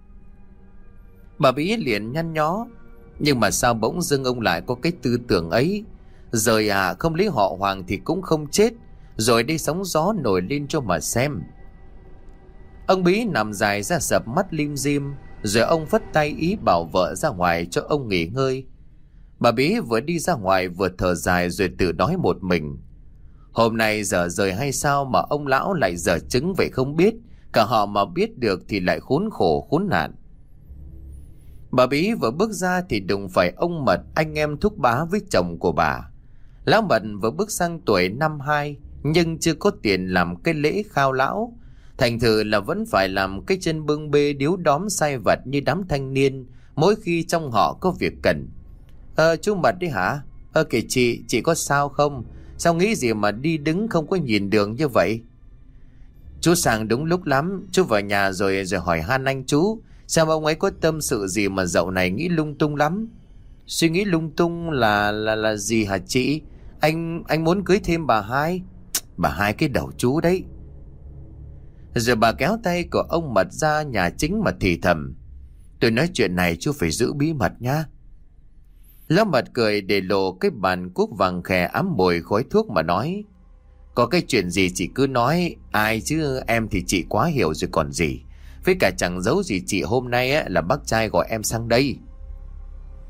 Bà Bí liền nhăn nhó: nhưng mà sao bỗng dưng ông lại có cái tư tưởng ấy? Rồi không lấy họ Hoàng thì cũng không chết, rồi đi sóng gió nổi lên cho mà xem. Ông Bí nằm dài ra sập mắt lim dim, rồi ông phất tay ý bảo vợ ra ngoài cho ông nghỉ ngơi. Bà Bí vừa đi ra ngoài vừa thở dài rồi tự nói một mình: hôm nay dở rời hay sao mà ông lão lại dở chứng vậy không biết, cả họ mà biết được thì lại khốn khổ khốn nạn. Bà Bí vừa bước ra thì đụng phải ông Mật, anh em thúc bá với chồng của bà. Lão Mật vừa bước sang tuổi 52 nhưng chưa có tiền làm cái lễ khao lão, thành thử là vẫn phải làm cái chân bưng bê điếu đóm sai vặt như đám thanh niên mỗi khi trong họ có việc cần. Chú Mật đấy hả? Kìa chị có sao không? Sao nghĩ gì mà đi đứng không có nhìn đường như vậy? Chú sang đúng lúc lắm, chú vào nhà rồi hỏi han anh chú xem ông ấy có tâm sự gì mà dạo này nghĩ lung tung lắm. Suy nghĩ lung tung là gì hả chị? Anh muốn cưới thêm bà Hai. Bà Hai cái đầu chú đấy. Rồi bà kéo tay của ông Mật ra nhà chính mà thì thầm: tôi nói chuyện này chú phải giữ bí mật nhá. Lão Mật cười để lộ cái bàn cuốc vàng khè ám mùi khói thuốc mà nói: có cái chuyện gì chị cứ nói, ai chứ em thì chị quá hiểu rồi còn gì. Với cả chẳng giấu gì chị, hôm nay là bác trai gọi em sang đây.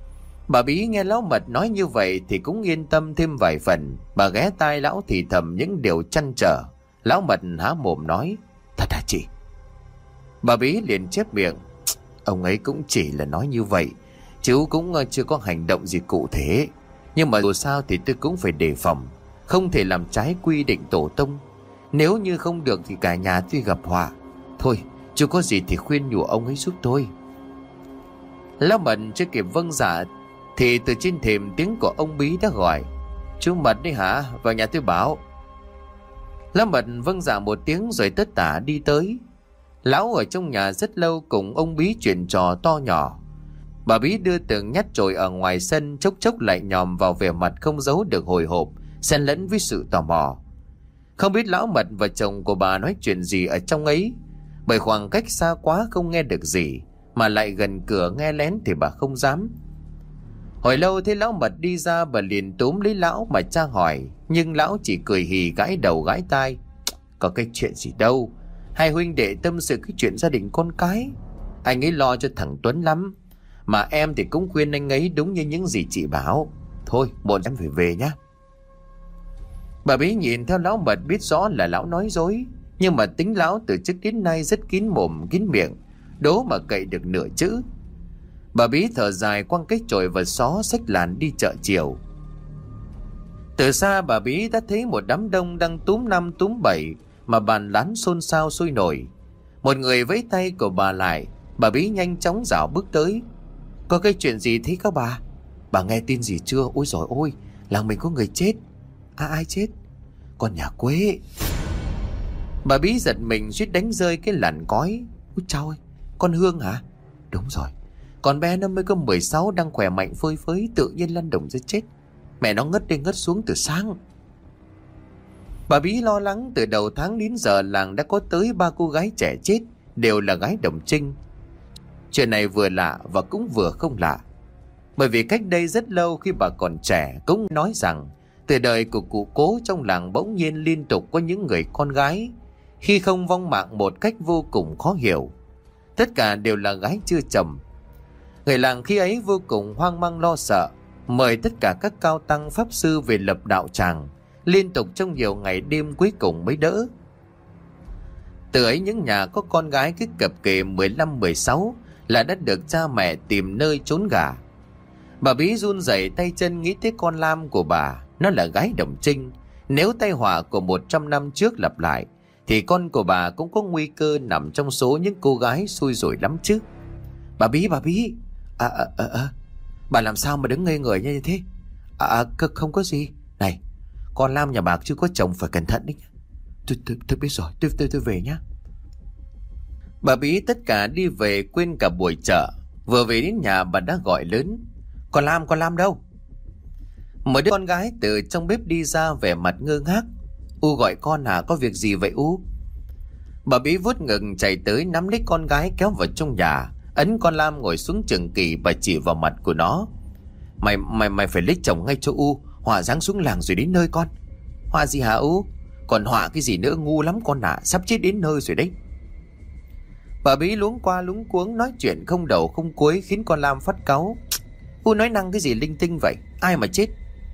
Bà Bí nghe lão Mật nói như vậy thì cũng yên tâm thêm vài phần. Bà ghé tai lão thì thầm những điều trăn trở. Lão Mật há mồm nói: Thật hả chị? Bà Bí liền chép miệng: Ông ấy cũng chỉ là nói như vậy, chứ cũng chưa có hành động gì cụ thể. Nhưng mà dù sao thì tôi cũng phải đề phòng, không thể làm trái quy định tổ tông. Nếu như không được thì cả nhà tôi gặp họa. Thôi chưa có gì thì khuyên nhủ ông ấy giúp tôi. Lão Mật chưa kịp vâng dạ thì từ trên thềm tiếng của ông Bí đã gọi: Chú Mật đấy hả? Vào nhà tôi bảo. Lão Mật vâng dạ một tiếng rồi tất tả đi tới. Lão ở trong nhà rất lâu cùng ông Bí chuyện trò to nhỏ. Bà Bí đưa từng nhát chổi ở ngoài sân, chốc chốc lại nhòm vào vẻ mặt không giấu được hồi hộp, xen lẫn với sự tò mò. Không biết lão Mật và chồng của bà nói chuyện gì ở trong ấy, bởi khoảng cách xa quá không nghe được gì, mà lại gần cửa nghe lén thì bà không dám. Hồi lâu thấy lão Mật đi ra, bà liền túm lấy lão mà tra hỏi, nhưng lão chỉ cười hì gãi đầu gãi tai: Có cái chuyện gì đâu, hai huynh đệ tâm sự cái chuyện gia đình con cái. Anh ấy lo cho thằng Tuấn lắm, mà em thì cũng khuyên anh ấy đúng như những gì chị bảo. Thôi muộn em phải về nhá. Bà Bí nhìn theo lão Mật biết rõ là lão nói dối, nhưng mà tính lão từ trước đến nay rất kín mồm kín miệng, đố mà cậy được nửa chữ. Bà Bí thở dài quăng cái chổi và xó xách làn đi chợ chiều. Từ xa bà Bí đã thấy một đám đông đang túm năm túm bảy mà bàn lán xôn xao sôi nổi. Một người vẫy tay của bà lại, bà Bí nhanh chóng dạo bước tới. Có cái chuyện gì thế các bà? Bà nghe tin gì chưa? Ôi giời ôi, làng mình có người chết. Ai chết? Con nhà quê. Bà Bí giật mình suýt đánh rơi cái làn cói. Ôi chao ơi, con Hương hả? Đúng rồi, con bé nó mới có 16, đang khỏe mạnh phơi phới, tự nhiên lăn đồng ra chết. Mẹ nó ngất đi ngất xuống từ sáng. Bà Bí lo lắng. Từ đầu tháng đến giờ làng đã có tới 3 cô gái trẻ chết, đều là gái đồng trinh. Chuyện này vừa lạ và cũng vừa không lạ, bởi vì cách đây rất lâu khi bà còn trẻ cũng nói rằng từ đời của cụ cố trong làng bỗng nhiên liên tục có những người con gái khi không vong mạng một cách vô cùng khó hiểu. Tất cả đều là gái chưa chồng. Người làng khi ấy vô cùng hoang mang lo sợ, mời tất cả các cao tăng pháp sư về lập đạo tràng, liên tục trong nhiều ngày đêm cuối cùng mới đỡ. Từ ấy những nhà có con gái cứ cập kề 15-16 là đã được cha mẹ tìm nơi trốn gả. Bà Bí run rẩy tay chân nghĩ tới con Lam của bà, nó là gái đồng trinh. Nếu tai họa của 100 năm trước lặp lại thì con của bà cũng có nguy cơ nằm trong số những cô gái xui rủi lắm chứ. Bà Bí bà làm sao mà đứng ngây người như thế? Không có gì. Này, con Lam nhà bà chưa có chồng, phải cẩn thận đấy. Tôi biết rồi, tôi về nhá. Bà Bí tất cả đi về quên cả buổi chợ. Vừa về đến nhà bà đã gọi lớn: Con Lam đâu? Một đứa con gái từ trong bếp đi ra, vẻ mặt ngơ ngác. U gọi con à, có việc gì vậy U? Bà Bí vuốt ngực chạy tới nắm lấy con gái kéo vào trong nhà, ấn con Lam ngồi xuống chừng kỳ. Bà chỉ vào mặt của nó: Mày phải lấy chồng ngay cho U, họa giáng xuống làng rồi đến nơi con. Họa gì hả U? Còn họa cái gì nữa, ngu lắm con ạ, sắp chết đến nơi rồi đấy. Bà Bí luống qua luống cuống nói chuyện không đầu không cuối, khiến con Lam phát cáu. U nói năng cái gì linh tinh vậy, ai mà chết?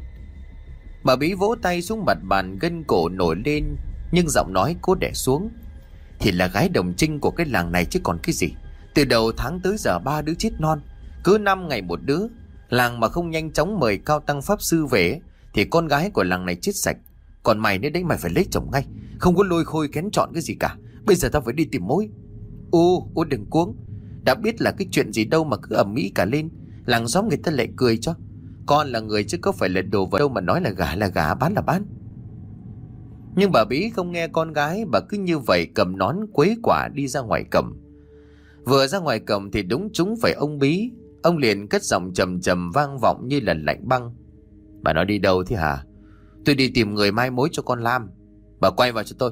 Bà Bí vỗ tay xuống mặt bàn, gân cổ nổi lên, nhưng giọng nói cố đè xuống. Thì là gái đồng trinh của cái làng này chứ còn cái gì. Từ đầu tháng tới giờ 3 đứa chết non, cứ 5 ngày một đứa. Làng mà không nhanh chóng mời cao tăng pháp sư về thì con gái của làng này chết sạch. Còn mày nữa đấy, mày phải lấy chồng ngay, không có lôi khôi kén chọn cái gì cả. Bây giờ tao phải đi tìm mối. U đừng cuống, đã biết là cái chuyện gì đâu mà cứ ầm ĩ cả lên, làng xóm người ta lại cười cho. Con là người chứ có phải là đồ vật đâu mà nói là gả, bán là bán. Nhưng bà Bí không nghe con gái, bà cứ như vậy cầm nón quấy quả đi ra ngoài cổng. Vừa ra ngoài cổng thì đúng trúng phải ông Bí. Ông liền cất giọng trầm trầm vang vọng như là lạnh băng: Bà nói đi đâu thế hả? Tôi đi tìm người mai mối cho con Lam. Bà quay vào cho tôi.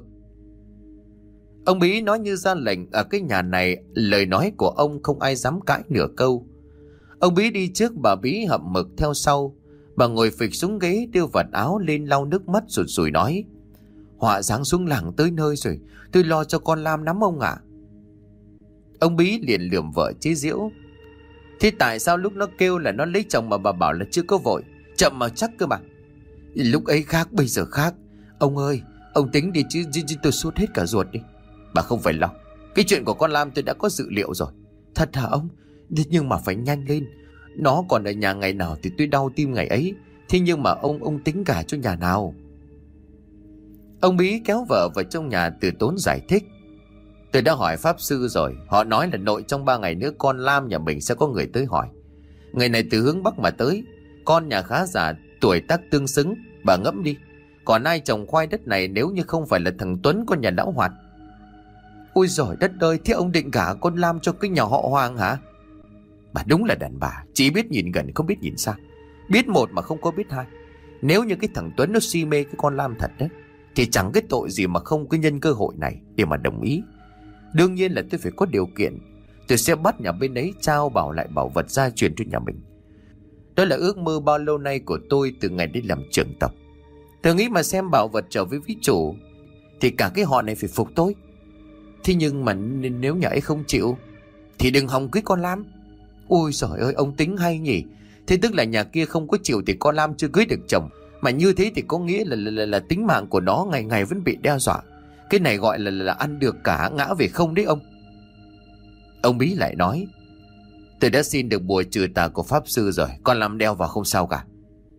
Ông Bí nói như ra lệnh. Ở cái nhà này lời nói của ông không ai dám cãi nửa câu. Ông Bí đi trước, bà Bí hậm mực theo sau. Bà ngồi phịch xuống ghế, đưa vạt áo lên lau nước mắt sụt sùi nói: Họa giáng xuống làng tới nơi rồi, tôi lo cho con Lam lắm ông ạ. Ông Bí liền lườm vợ chế giễu: Thế tại sao lúc nó kêu là nó lấy chồng mà bà bảo là chưa có vội? Chậm mà chắc cơ mà. Lúc ấy khác, bây giờ khác. Ông ơi, ông tính đi chứ tôi sốt hết cả ruột đi. Bà không phải lo, cái chuyện của con Lam tôi đã có dự liệu rồi. Thật hả ông? Nhưng mà phải nhanh lên. Nó còn ở nhà ngày nào thì tôi đau tim ngày ấy. Thế nhưng mà ông tính cả cho nhà nào? Ông Bí kéo vợ vào trong nhà từ tốn giải thích. Tôi đã hỏi pháp sư rồi, họ nói là nội trong 3 ngày nữa con Lam nhà mình sẽ có người tới hỏi. Người này từ hướng Bắc mà tới, con nhà khá giả, tuổi tác tương xứng. Bà ngẫm đi, còn ai trồng khoai đất này nếu như không phải là thằng Tuấn con nhà lão Hoạt? Ôi giời đất ơi, thế ông định gả con Lam cho cái nhà họ Hoàng hả? Bà đúng là đàn bà, chỉ biết nhìn gần không biết nhìn xa, biết một mà không có biết hai. Nếu như cái thằng Tuấn nó si mê cái con Lam thật đấy, thì chẳng cái tội gì mà không cứ nhân cơ hội này để mà đồng ý. Đương nhiên là tôi phải có điều kiện. Tôi sẽ bắt nhà bên ấy trao bảo lại bảo vật gia truyền cho nhà mình. Đó là ước mơ bao lâu nay của tôi từ ngày đi làm trưởng tộc. Tôi nghĩ mà xem bảo vật trở với ví chủ thì cả cái họ này phải phục tôi. Thế nhưng mà nếu nhà ấy không chịu thì đừng hòng cưới con Lam. Ôi giời ơi, ông tính hay nhỉ. Thế tức là nhà kia không có chịu thì con Lam chưa cưới được chồng. Mà như thế thì có nghĩa là tính mạng của nó ngày ngày vẫn bị đe dọa. Cái này gọi là ăn được cả ngã về không đấy ông. Ông Bí lại nói, tôi đã xin được bùa trừ tà của pháp sư rồi, con Lam đeo vào không sao cả.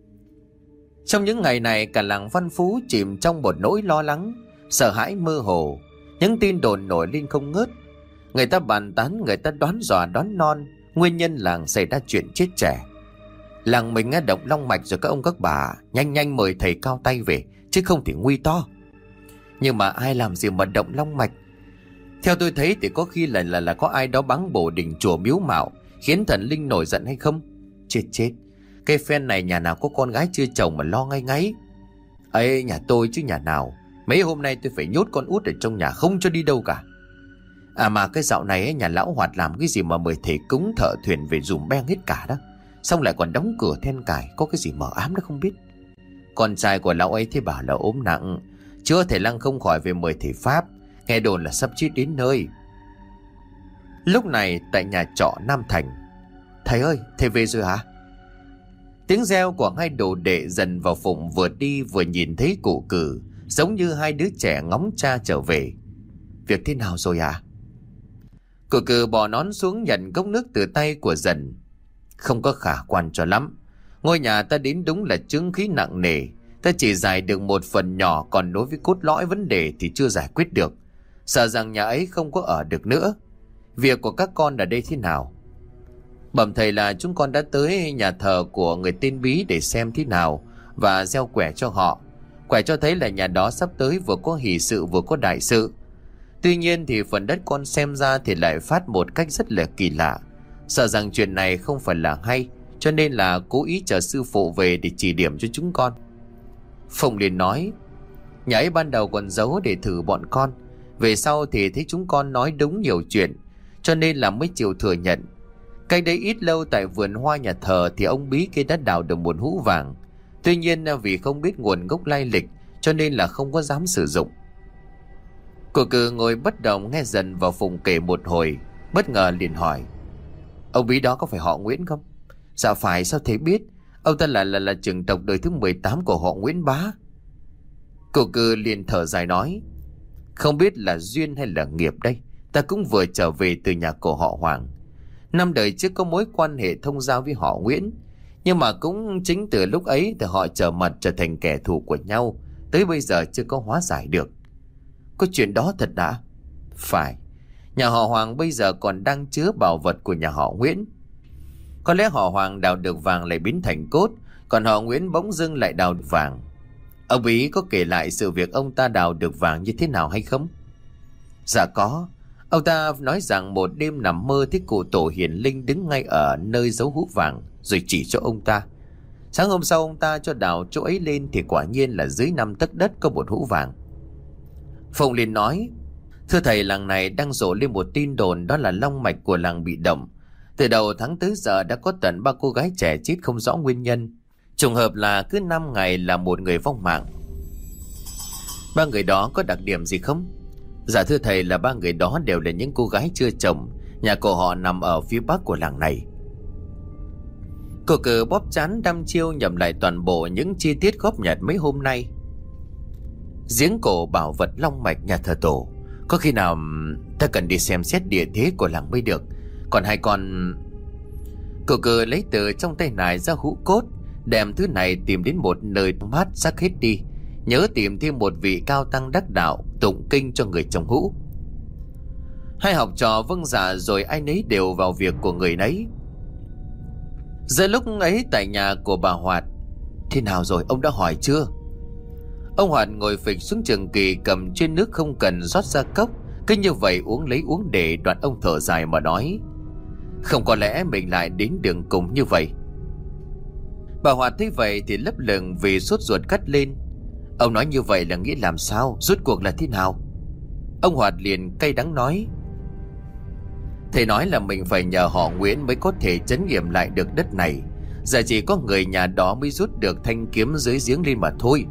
Trong những ngày này, cả làng Văn Phú chìm trong một nỗi lo lắng, sợ hãi mơ hồ. Những tin đồn nổi lên không ngớt. Người ta bàn tán, người ta đoán dò đoán non nguyên nhân làng xảy ra chuyện chết trẻ. Làng mình động long mạch rồi các ông các bà, nhanh nhanh mời thầy cao tay về, chứ không thì nguy to. Nhưng mà ai làm gì mà động long mạch? Theo tôi thấy thì có khi là có ai đó báng bổ đình chùa miếu mạo, khiến thần linh nổi giận hay không? Chết, cái phen này nhà nào có con gái chưa chồng mà lo ngay ngáy. Ê, nhà tôi chứ nhà nào. Mấy hôm nay tôi phải nhốt con út ở trong nhà, không cho đi đâu cả. À mà cái dạo này ấy, nhà lão Hoạt làm cái gì mà mời thầy cúng thợ thuyền về dùm beng hết cả đó. Xong lại còn đóng cửa then cài, có cái gì mờ ám đó không biết. Con trai của lão ấy thì bảo là ốm nặng, chưa thể lăng không khỏi về mời thầy Pháp, nghe đồn là sắp chết đến nơi. Lúc này tại nhà trọ Nam Thành, thầy ơi, thầy về rồi hả? Tiếng reo của hai đồ đệ dần vào phụng vừa đi vừa nhìn thấy cụ Cử, giống như hai đứa trẻ ngóng cha trở về. Việc thế nào rồi à? Cụ Cử bỏ nón xuống nhận cốc nước từ tay của Dần. Không có khả quan cho lắm. Ngôi nhà ta đến đúng là chướng khí nặng nề. Ta chỉ giải được một phần nhỏ, còn đối với cốt lõi vấn đề thì chưa giải quyết được. Sợ rằng nhà ấy không có ở được nữa. Việc của các con ở đây thế nào? Bẩm thầy là chúng con đã tới nhà thờ của người tên Bí để xem thế nào và gieo quẻ cho họ. Quẻ cho thấy là nhà đó sắp tới vừa có hỷ sự vừa có đại sự. Tuy nhiên thì phần đất con xem ra thì lại phát một cách rất là kỳ lạ. Sợ rằng chuyện này không phải là hay, cho nên là cố ý chờ sư phụ về để chỉ điểm cho chúng con. Phụng liền nói, nhà ấy ban đầu còn giấu để thử bọn con, về sau thì thấy chúng con nói đúng nhiều chuyện, cho nên là mới chịu thừa nhận. Cách đấy ít lâu tại vườn hoa nhà thờ thì ông Bí kia đã đào được một hũ vàng. Tuy nhiên vì không biết nguồn gốc lai lịch cho nên là không có dám sử dụng. Cụ Cử ngồi bất động nghe Dần vào Phụng kể một hồi, bất ngờ liền hỏi, ông Bí đó có phải họ Nguyễn không? Dạ phải, sao thầy biết? Ông ta là trưởng tộc đời thứ 18 của họ Nguyễn Bá. Cụ Cử liền thở dài nói, không biết là duyên hay là nghiệp đây. Ta cũng vừa trở về từ nhà của họ Hoàng. Năm đời trước có mối quan hệ thông giao với họ Nguyễn, nhưng mà cũng chính từ lúc ấy thì họ trở mặt trở thành kẻ thù của nhau, tới bây giờ chưa có hóa giải được. Có chuyện đó thật đã? Phải. Nhà họ Hoàng bây giờ còn đang chứa bảo vật của nhà họ Nguyễn. Có lẽ họ Hoàng đào được vàng lại biến thành cốt, còn họ Nguyễn bỗng dưng lại đào được vàng. Ông Bí có kể lại sự việc ông ta đào được vàng như thế nào hay không? Dạ có. Ông ta nói rằng một đêm nằm mơ thấy cụ tổ hiền linh đứng ngay ở nơi giấu hũ vàng, rồi chỉ cho ông ta. Sáng hôm sau ông ta cho đào chỗ ấy lên thì quả nhiên là dưới 5 tấc đất có một hũ vàng. Phụng liền nói, thưa thầy, làng này đang rộ lên một tin đồn, đó là long mạch của làng bị động. Từ đầu tháng tới giờ đã có tận 3 cô gái trẻ chết không rõ nguyên nhân. Trùng hợp là cứ 5 ngày là một người vong mạng. 3 người đó có đặc điểm gì không? Dạ thưa thầy, là 3 người đó đều là những cô gái chưa chồng. Nhà của họ nằm ở phía bắc của làng này. Cô cứ bóp chán đăm chiêu nhẩm lại toàn bộ những chi tiết góp nhặt mấy hôm nay. Giếng cổ, bảo vật, long mạch, nhà thờ tổ. Có khi nào ta cần đi xem xét địa thế của làng mới được. Còn hai con... Cô cứ lấy từ trong tay nải ra hũ cốt, đem thứ này tìm đến một nơi mát rác hết đi. Nhớ tìm thêm một vị cao tăng đắc đạo tụng kinh cho người trong hũ. Hai học trò vâng dạ rồi ai nấy đều vào việc của người nấy. Giờ lúc ấy tại nhà của bà Hoạt. Thế nào rồi, ông đã hỏi chưa? Ông Hoạt ngồi phịch xuống trường kỳ, cầm trên nước không cần rót ra cốc, cứ như vậy uống lấy uống để. Đoạn ông thở dài mà nói: Không có lẽ mình lại đến đường cùng như vậy. Bà Hoạt thấy vậy thì lấp lửng vì sốt ruột cắt lên: Ông nói như vậy là nghĩ làm sao? Rốt cuộc là thế nào? Ông Hoạt liền cay đắng nói: Thầy nói là mình phải nhờ họ Nguyễn mới có thể trấn nghiệm lại được đất này. Giờ chỉ có người nhà đó mới rút được thanh kiếm dưới giếng lên mà thôi.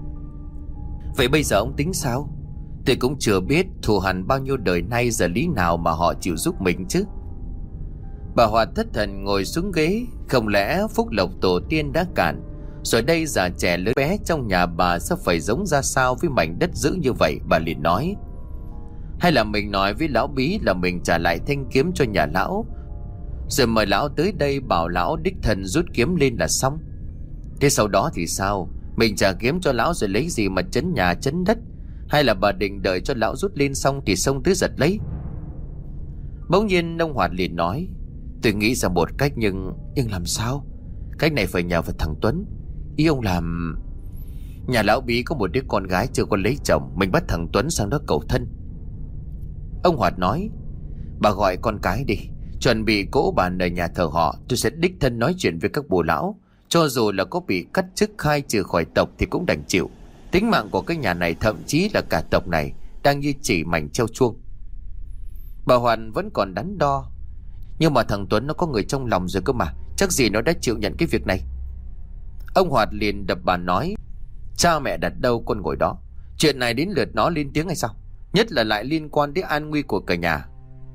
Vậy bây giờ ông tính sao? Tôi cũng chưa biết, thù hằn bao nhiêu đời nay, giờ lý nào mà họ chịu giúp mình chứ? Bà Hoạt thất thần ngồi xuống ghế. Không lẽ phúc lộc tổ tiên đã cạn, rồi đây già trẻ lớn bé trong nhà bà sẽ phải giống ra sao với mảnh đất dữ như vậy? Bà liền nói: Hay là mình nói với lão Bí là mình trả lại thanh kiếm cho nhà lão, rồi mời lão tới đây bảo lão đích thân rút kiếm lên là xong. Thế sau đó thì sao? Mình trả kiếm cho lão rồi lấy gì mà trấn nhà trấn đất? Hay là bà định đợi cho lão rút lên xong thì xông tới giật lấy? Bỗng nhiên ông Hoạt liền nói: Tôi nghĩ ra một cách, nhưng làm sao? Cách này phải nhờ vào thằng Tuấn. Ý ông làm... Nhà lão Bí có một đứa con gái chưa có lấy chồng, mình bắt thằng Tuấn sang đó cầu thân. Ông Hoạt nói: Bà gọi con cái đi, chuẩn bị cỗ bàn ở nhà thờ họ. Tôi sẽ đích thân nói chuyện với các bồ lão. Cho dù là có bị cắt chức khai trừ khỏi tộc thì cũng đành chịu. Tính mạng của cái nhà này, thậm chí là cả tộc này, đang như chỉ mảnh treo chuông. Bà Hoàn vẫn còn đắn đo: Nhưng mà thằng Tuấn nó có người trong lòng rồi cơ mà, chắc gì nó đã chịu nhận cái việc này. Ông Hoạt liền đập bàn nói: Cha mẹ đặt đâu con ngồi đó. Chuyện này đến lượt nó lên tiếng hay sao? Nhất là lại liên quan đến an nguy của cả nhà.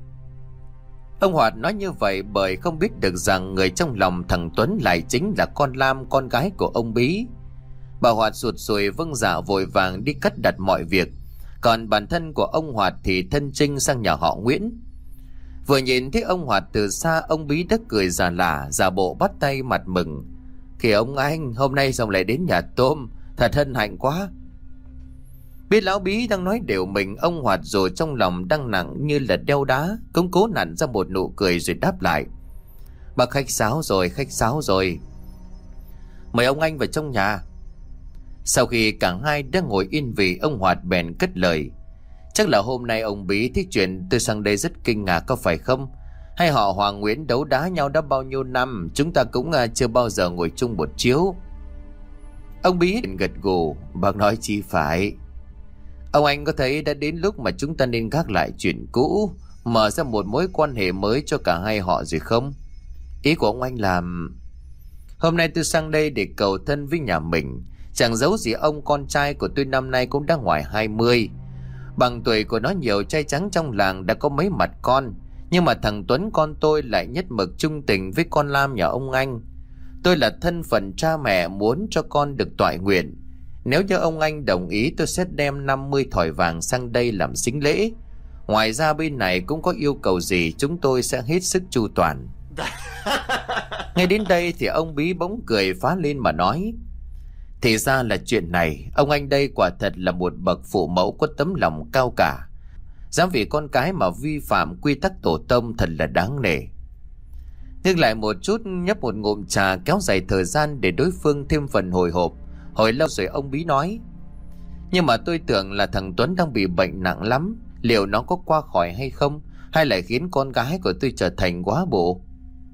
Ông Hoạt nói như vậy bởi không biết được rằng người trong lòng thằng Tuấn lại chính là con Lam, con gái của ông Bí. Bà Hoạt sụt sùi vâng dạ vội vàng đi cắt đặt mọi việc. Còn bản thân của ông Hoạt thì thân chinh sang nhà họ Nguyễn. Vừa nhìn thấy ông Hoạt từ xa, ông Bí đã cười già lả, giả bộ bắt tay mặt mừng: Kìa ông anh, hôm nay xong lại đến nhà tôm, thật hân hạnh quá. Biết lão Bí đang nói đều mình, ông Hoạt rồi trong lòng đang nặng như là đeo đá, cũng cố nặn ra một nụ cười rồi đáp lại: Bà khách sáo rồi. Mời ông anh vào trong nhà. Sau khi cả hai đã ngồi yên vị, ông Hoạt bèn cất lời: Chắc là hôm nay ông Bí thấy chuyện tôi sang đây rất kinh ngạc có phải không? Hay họ Hoàng Nguyễn đấu đá nhau đã bao nhiêu năm, chúng ta cũng chưa bao giờ ngồi chung một chiếu. Ông Bí gật gù: Bác nói chi phải. Ông anh có thấy đã đến lúc mà chúng ta nên gác lại chuyện cũ, mở ra một mối quan hệ mới cho cả hai họ rồi không? Ý của ông anh là... Hôm nay tôi sang đây để cầu thân với nhà mình. Chẳng giấu gì ông, con trai của tôi năm nay cũng đã ngoài 20. Bằng tuổi của nó nhiều trai trắng trong làng đã có mấy mặt con. Nhưng mà thằng Tuấn con tôi lại nhất mực trung tình với con Lam nhà ông anh. Tôi là thân phận cha mẹ muốn cho con được toại nguyện. Nếu như ông anh đồng ý, tôi sẽ đem 50 thỏi vàng sang đây làm sính lễ. Ngoài ra bên này cũng có yêu cầu gì chúng tôi sẽ hết sức chu toàn. Ngay đến đây thì ông Bí bỗng cười phá lên mà nói: Thì ra là chuyện này. Ông anh đây quả thật là một bậc phụ mẫu có tấm lòng cao cả. Dám vì con cái mà vi phạm quy tắc tổ tông, thật là đáng nể. Ngưng lại một chút, nhấp một ngụm trà kéo dài thời gian để đối phương thêm phần hồi hộp. Hồi lâu rồi ông Bí nói: Nhưng mà tôi tưởng là thằng Tuấn đang bị bệnh nặng lắm. Liệu nó có qua khỏi hay không? Hay lại khiến con gái của tôi trở thành quá bộ?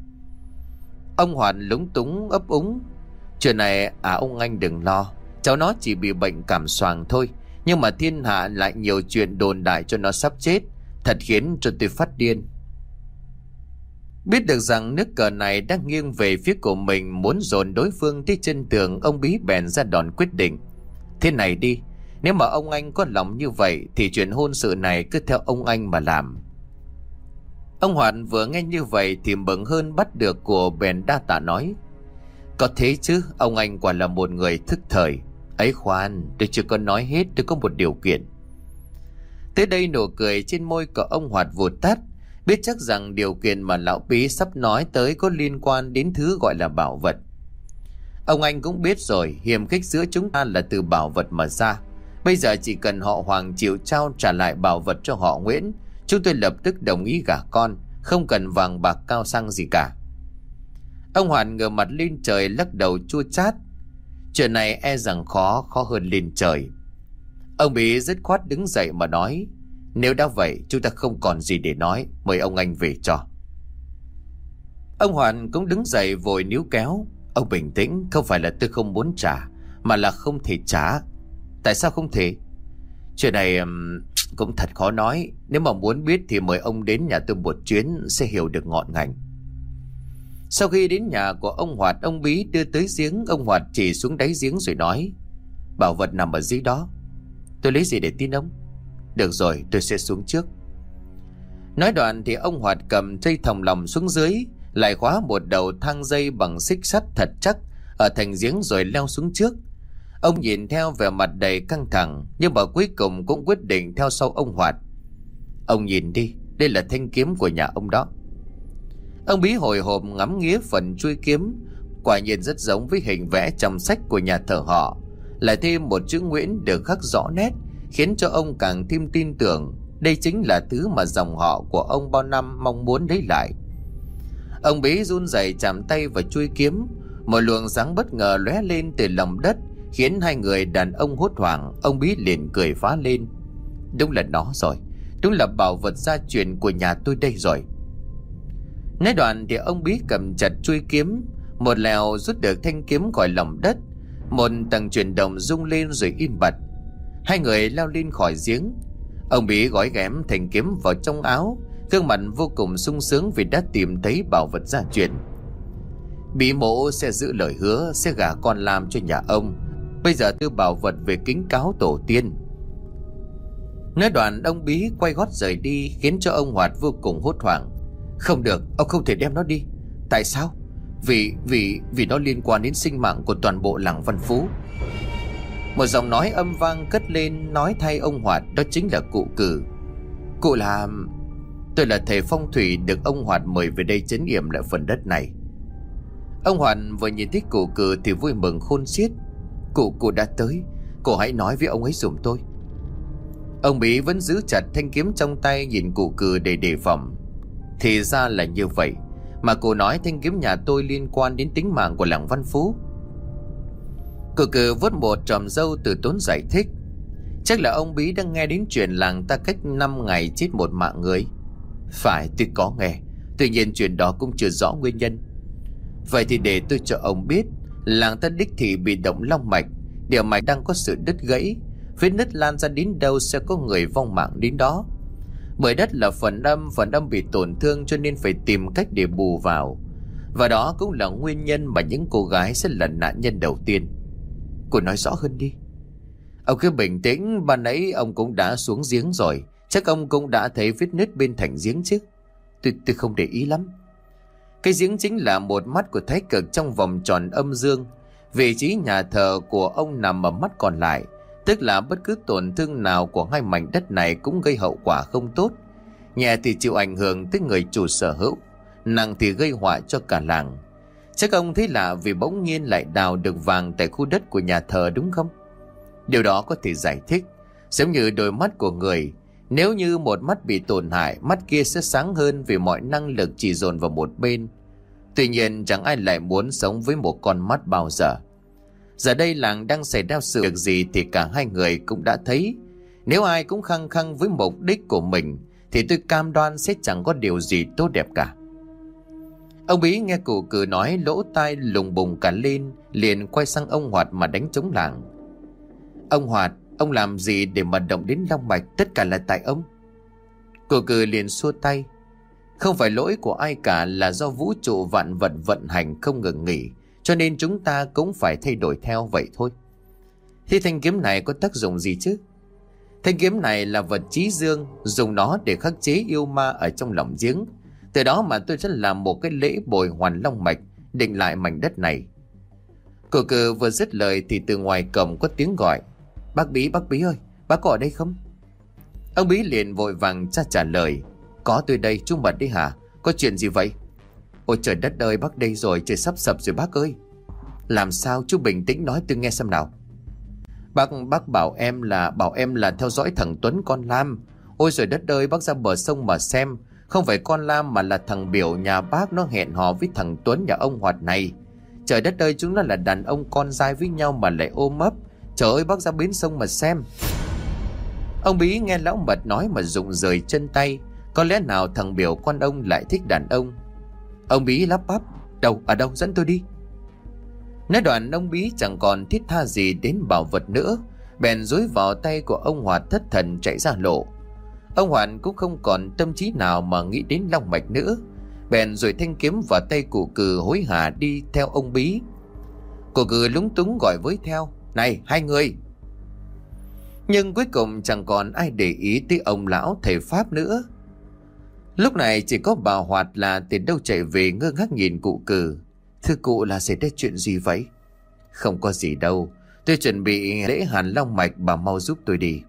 Ông Hoàn lúng túng ấp úng: Chuyện này ông anh đừng lo. Cháu nó chỉ bị bệnh cảm xoàng thôi. Nhưng mà thiên hạ lại nhiều chuyện đồn đại cho nó sắp chết, thật khiến cho tôi phát điên. Biết được rằng nước cờ này đang nghiêng về phía của mình, muốn dồn đối phương tới chân tường, ông Bí bèn ra đòn quyết định: Thế này đi, nếu mà ông anh có lòng như vậy thì chuyện hôn sự này cứ theo ông anh mà làm. Ông Hoạt vừa nghe như vậy thì mừng hơn bắt được của, bèn đa tạ nói: Có thế chứ, ông anh quả là một người thức thời. Ấy khoan, tôi chưa có nói hết, tôi có một điều kiện. Tới đây nụ cười trên môi của ông Hoạt vụt tắt. Biết chắc rằng điều kiện mà lão bí sắp nói tới có liên quan đến thứ gọi là bảo vật. Ông anh cũng biết rồi, hiềm khích giữa chúng ta là từ bảo vật mà ra. Bây giờ chỉ cần họ Hoàng chịu trao trả lại bảo vật cho họ Nguyễn, chúng tôi lập tức đồng ý gả con, không cần vàng bạc cao sang gì cả. Ông Hoàn ngửa mặt lên trời lắc đầu chua chát. Chuyện này e rằng khó hơn lên trời. Ông bí dứt khoát đứng dậy mà nói, nếu đã vậy chúng ta không còn gì để nói, mời ông anh về cho. Ông Hoàn cũng đứng dậy vội níu kéo. Ông bình tĩnh, không phải là tôi không muốn trả, mà là không thể trả. Tại sao không thể? Chuyện này cũng thật khó nói. Nếu mà muốn biết thì mời ông đến nhà tôi một chuyến sẽ hiểu được ngọn ngành. Sau khi đến nhà của ông Hoạt, ông bí đưa tới giếng. Ông Hoạt chỉ xuống đáy giếng rồi nói, bảo vật nằm ở dưới đó. Tôi lấy gì để tin ông? Được rồi, tôi sẽ xuống trước. Nói đoạn thì ông Hoạt cầm dây thòng lòng xuống dưới, lại khóa một đầu thang dây bằng xích sắt thật chắc ở thành giếng rồi leo xuống trước. Ông nhìn theo vẻ mặt đầy căng thẳng, nhưng mà cuối cùng cũng quyết định theo sau ông Hoạt. Ông nhìn đi, đây là thanh kiếm của nhà ông đó. Ông bí hồi hộp ngắm nghía phần chuôi kiếm, quả nhiên rất giống với hình vẽ trong sách của nhà thờ họ, lại thêm một chữ Nguyễn được khắc rõ nét, khiến cho ông càng thêm tin tưởng đây chính là thứ mà dòng họ của ông bao năm mong muốn lấy lại. Ông bí run rẩy chạm tay vào chuôi kiếm, một luồng sáng bất ngờ lóe lên từ lòng đất, khiến hai người đàn ông hốt hoảng. Ông bí liền cười phá lên. Đúng là nó rồi, đúng là bảo vật gia truyền của nhà tôi đây rồi. Nói đoạn thì ông bí cầm chặt chuôi kiếm, một lèo rút được thanh kiếm khỏi lòng đất. Một tầng chuyển động rung lên rồi im bặt. Hai người leo lên khỏi giếng. Ông bí gói ghém thanh kiếm vào trong áo, gương mặt vô cùng sung sướng vì đã tìm thấy bảo vật gia truyền. Bí mộ sẽ giữ lời hứa, sẽ gả con làm cho nhà ông. Bây giờ đưa bảo vật về kính cáo tổ tiên. Nói đoạn ông bí quay gót rời đi, khiến cho ông Hoạt vô cùng hốt hoảng. Không được, ông không thể đem nó đi. Tại sao? Vì nó liên quan đến sinh mạng của toàn bộ làng Văn Phú. Một giọng nói âm vang cất lên nói thay ông Hoạt, đó chính là cụ Cử. Cụ là... Tôi là thầy phong thủy được ông Hoạt mời về đây trấn yểm lại phần đất này. Ông Hoạt vừa nhìn thấy cụ Cử thì vui mừng khôn xiết. Cụ đã tới, cụ hãy nói với ông ấy giùm tôi. Ông bí vẫn giữ chặt thanh kiếm trong tay, nhìn cụ Cử để đề phòng. Thì ra là như vậy, mà cụ nói thanh kiếm nhà tôi liên quan đến tính mạng của làng Văn Phú. Cụ Cử vuốt một tròm râu từ tốn giải thích. Chắc là ông bí đang nghe đến chuyện làng ta cách 5 ngày chết một mạng người. Phải, tôi có nghe, tuy nhiên chuyện đó cũng chưa rõ nguyên nhân. Vậy thì để tôi cho ông biết, làng ta đích thị bị động long mạch, địa mạch đang có sự đứt gãy, vết nứt lan ra đến đâu sẽ có người vong mạng đến đó. Bởi đất là phần âm bị tổn thương, cho nên phải tìm cách để bù vào. Và đó cũng là nguyên nhân mà những cô gái sẽ là nạn nhân đầu tiên. Cô nói rõ hơn đi. Ông cứ bình tĩnh, ban nãy ông cũng đã xuống giếng rồi, chắc ông cũng đã thấy vết nứt bên thành giếng chứ. Tôi không để ý lắm. Cái giếng chính là một mắt của thái cực trong vòng tròn âm dương. Vị trí nhà thờ của ông nằm ở mắt còn lại, tức là bất cứ tổn thương nào của hai mảnh đất này cũng gây hậu quả không tốt. Nhẹ thì chịu ảnh hưởng tới người chủ sở hữu, nặng thì gây họa cho cả làng. Chắc ông thấy lạ vì bỗng nhiên lại đào được vàng tại khu đất của nhà thờ đúng không? Điều đó có thể giải thích, giống như đôi mắt của người. Nếu như một mắt bị tổn hại, mắt kia sẽ sáng hơn vì mọi năng lực chỉ dồn vào một bên. Tuy nhiên chẳng ai lại muốn sống với một con mắt bao giờ. Giờ đây làng đang xảy ra sự việc gì thì cả hai người cũng đã thấy. Nếu ai cũng khăng khăng với mục đích của mình thì tôi cam đoan sẽ chẳng có điều gì tốt đẹp cả. Ông bí nghe cụ Cử nói lỗ tai lùng bùng cả lên, liền quay sang ông Hoạt mà đánh trống làng. Ông Hoạt, ông làm gì để mà động đến long mạch? Tất cả là tại ông. Cụ Cử liền xua tay. Không phải lỗi của ai cả, là do vũ trụ vạn vật vận hành không ngừng nghỉ, cho nên chúng ta cũng phải thay đổi theo vậy thôi. Thế thanh kiếm này có tác dụng gì chứ? Thanh kiếm này là vật chí dương, dùng nó để khắc chế yêu ma ở trong lòng giếng. Từ đó mà tôi sẽ làm một cái lễ bồi hoàn long mạch, định lại mảnh đất này. Cô Cừ vừa dứt lời thì từ ngoài cổng có tiếng gọi: bác Bí ơi, bác có ở đây không? Ông Bí liền vội vàng trả lời: có tôi đây, chú Mật đi hả? Có chuyện gì vậy? Ôi trời đất ơi, bác đây rồi, trời sắp sập rồi bác ơi. Làm sao? Chú bình tĩnh nói tôi nghe xem nào. Bác bảo em là theo dõi thằng Tuấn con Lam. Ôi trời đất ơi, bác ra bờ sông mà xem, không phải con Lam mà là thằng Biểu nhà bác, nó hẹn hò với thằng Tuấn nhà ông Hoạt này. Trời đất ơi, chúng nó là đàn ông con trai với nhau mà lại ôm ấp. Trời ơi, bác ra bến sông mà xem. Ông Bí nghe lão Mật nói mà rụng rời chân tay. Có lẽ nào thằng Biểu con ông lại thích đàn ông? Ông Bí lắp bắp: ở đâu dẫn tôi đi. Nói đoạn ông Bí chẳng còn thiết tha gì đến bảo vật nữa, bèn dúi vào tay của ông Hoạt thất thần chạy ra lộ. Ông Hoạt cũng không còn tâm trí nào mà nghĩ đến long mạch nữa, bèn rồi thanh kiếm vào tay cụ Cừ hối hả đi theo ông Bí. Cụ Cừ lúng túng gọi với theo: này hai người. Nhưng cuối cùng chẳng còn ai để ý tới ông lão thầy Pháp nữa. Lúc này chỉ có bà Hoạt là từ đâu chạy về ngơ ngác nhìn cụ Cừ. Thưa cụ, là xảy ra chuyện gì vậy? Không có gì đâu, tôi chuẩn bị lễ hàn long mạch, bà mau giúp tôi đi.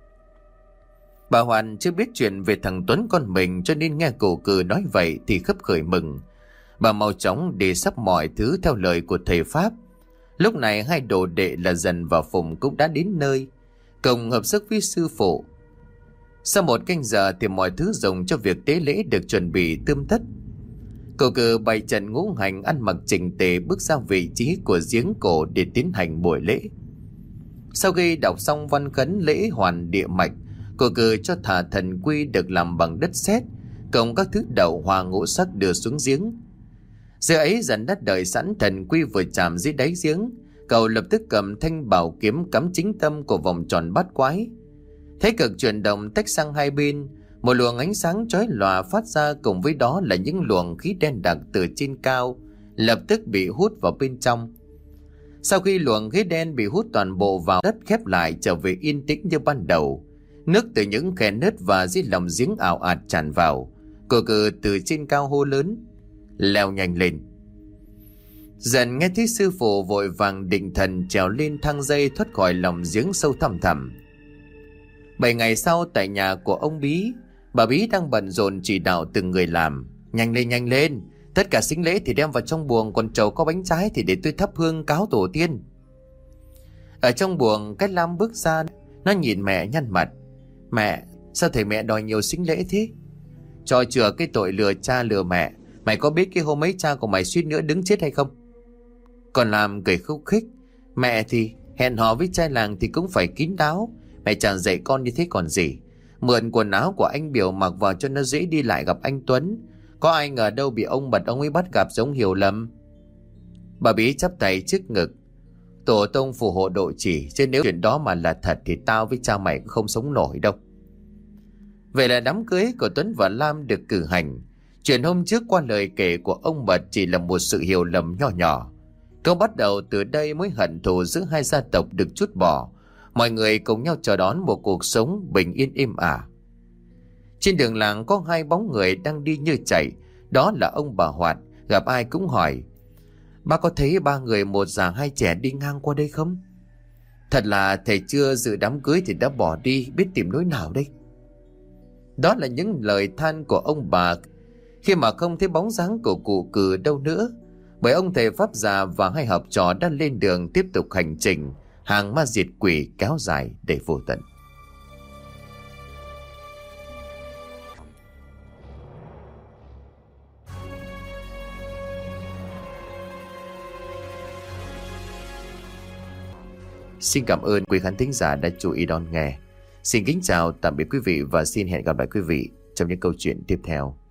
Bà Hoàn chưa biết chuyện về thằng Tuấn con mình, cho nên nghe cụ Cừ nói vậy thì khấp khởi mừng. Bà mau chóng để sắp mọi thứ theo lời của thầy Pháp. Lúc này hai đồ đệ là Dần và Phùng cũng đã đến nơi, cùng hợp sức với sư phụ. Sau một canh giờ thì mọi thứ dùng cho việc tế lễ được chuẩn bị tươm tất. Cụ Cừ bày trận ngũ hành, ăn mặc chỉnh tề bước ra vị trí của giếng cổ để tiến hành buổi lễ. Sau khi đọc xong văn khấn lễ hoàn địa mạch, cụ Cừ cho thả thần quy được làm bằng đất sét cộng các thứ đậu hoa ngũ sắc đưa xuống giếng. Giờ ấy Dần đã đợi sẵn thần quy vừa chạm dưới đáy giếng, cậu lập tức cầm thanh bảo kiếm cắm chính tâm của vòng tròn bát quái. Thế cực chuyển động tách sang hai bên, một luồng ánh sáng chói lòa phát ra, cùng với đó là những luồng khí đen đặc từ trên cao lập tức bị hút vào bên trong. Sau khi luồng khí đen bị hút toàn bộ vào đất, khép lại trở về yên tĩnh như ban đầu. Nước từ những khe nứt và dưới lòng giếng ào ạt tràn vào. Cụ Cừ từ trên cao hô lớn: leo nhanh lên. Dần nghe thấy sư phụ vội vàng định thần trèo lên thang dây thoát khỏi lòng giếng sâu thẳm thẳm. 7 ngày sau, tại nhà của ông Bí, bà Bí đang bận rộn chỉ đạo từng người làm: nhanh lên, tất cả sính lễ thì đem vào trong buồng, còn trầu có bánh trái thì để tôi thắp hương cáo tổ tiên. Ở trong buồng, cái Lam bước ra, nó nhìn mẹ nhăn mặt: mẹ, sao thầy mẹ đòi nhiều sính lễ thế? Cho chừa cái tội lừa cha lừa mẹ. Mày có biết cái hôm ấy cha của mày suýt nữa đứng chết hay không? Còn Lam cười khúc khích: mẹ thì hẹn hò với trai làng thì cũng phải kín đáo. Mẹ chẳng dạy con như thế còn gì. Mượn quần áo của anh Biểu mặc vào cho nó dễ đi lại gặp anh Tuấn. Có ai ngờ đâu bị ông Mật ông ấy bắt gặp giống hiểu lầm. Bà Bí chắp tay trước ngực: tổ tông phù hộ độ chỉ, chứ nếu chuyện đó mà là thật thì tao với cha mày cũng không sống nổi đâu. Vậy là đám cưới của Tuấn và Lam được cử hành. Chuyện hôm trước qua lời kể của ông Mật chỉ là một sự hiểu lầm nho nhỏ. Câu bắt đầu từ đây mối hận thù giữa hai gia tộc được trút bỏ. Mọi người cùng nhau chờ đón một cuộc sống bình yên êm ả. Trên đường làng có hai bóng người đang đi như chạy. Đó là ông bà Hoạt, gặp ai cũng hỏi: bác có thấy ba người một già hai trẻ đi ngang qua đây không? Thật là thầy chưa dự đám cưới thì đã bỏ đi, biết tìm lối nào đây? Đó là những lời than của ông bà khi mà không thấy bóng dáng của cụ Cừ đâu nữa, bởi ông thầy Pháp già và hai học trò đã lên đường tiếp tục hành trình hàng ma diệt quỷ kéo dài để vô tận. Xin cảm ơn quý khán thính giả đã chú ý đón nghe. Xin kính chào tạm biệt quý vị và xin hẹn gặp lại quý vị trong những câu chuyện tiếp theo.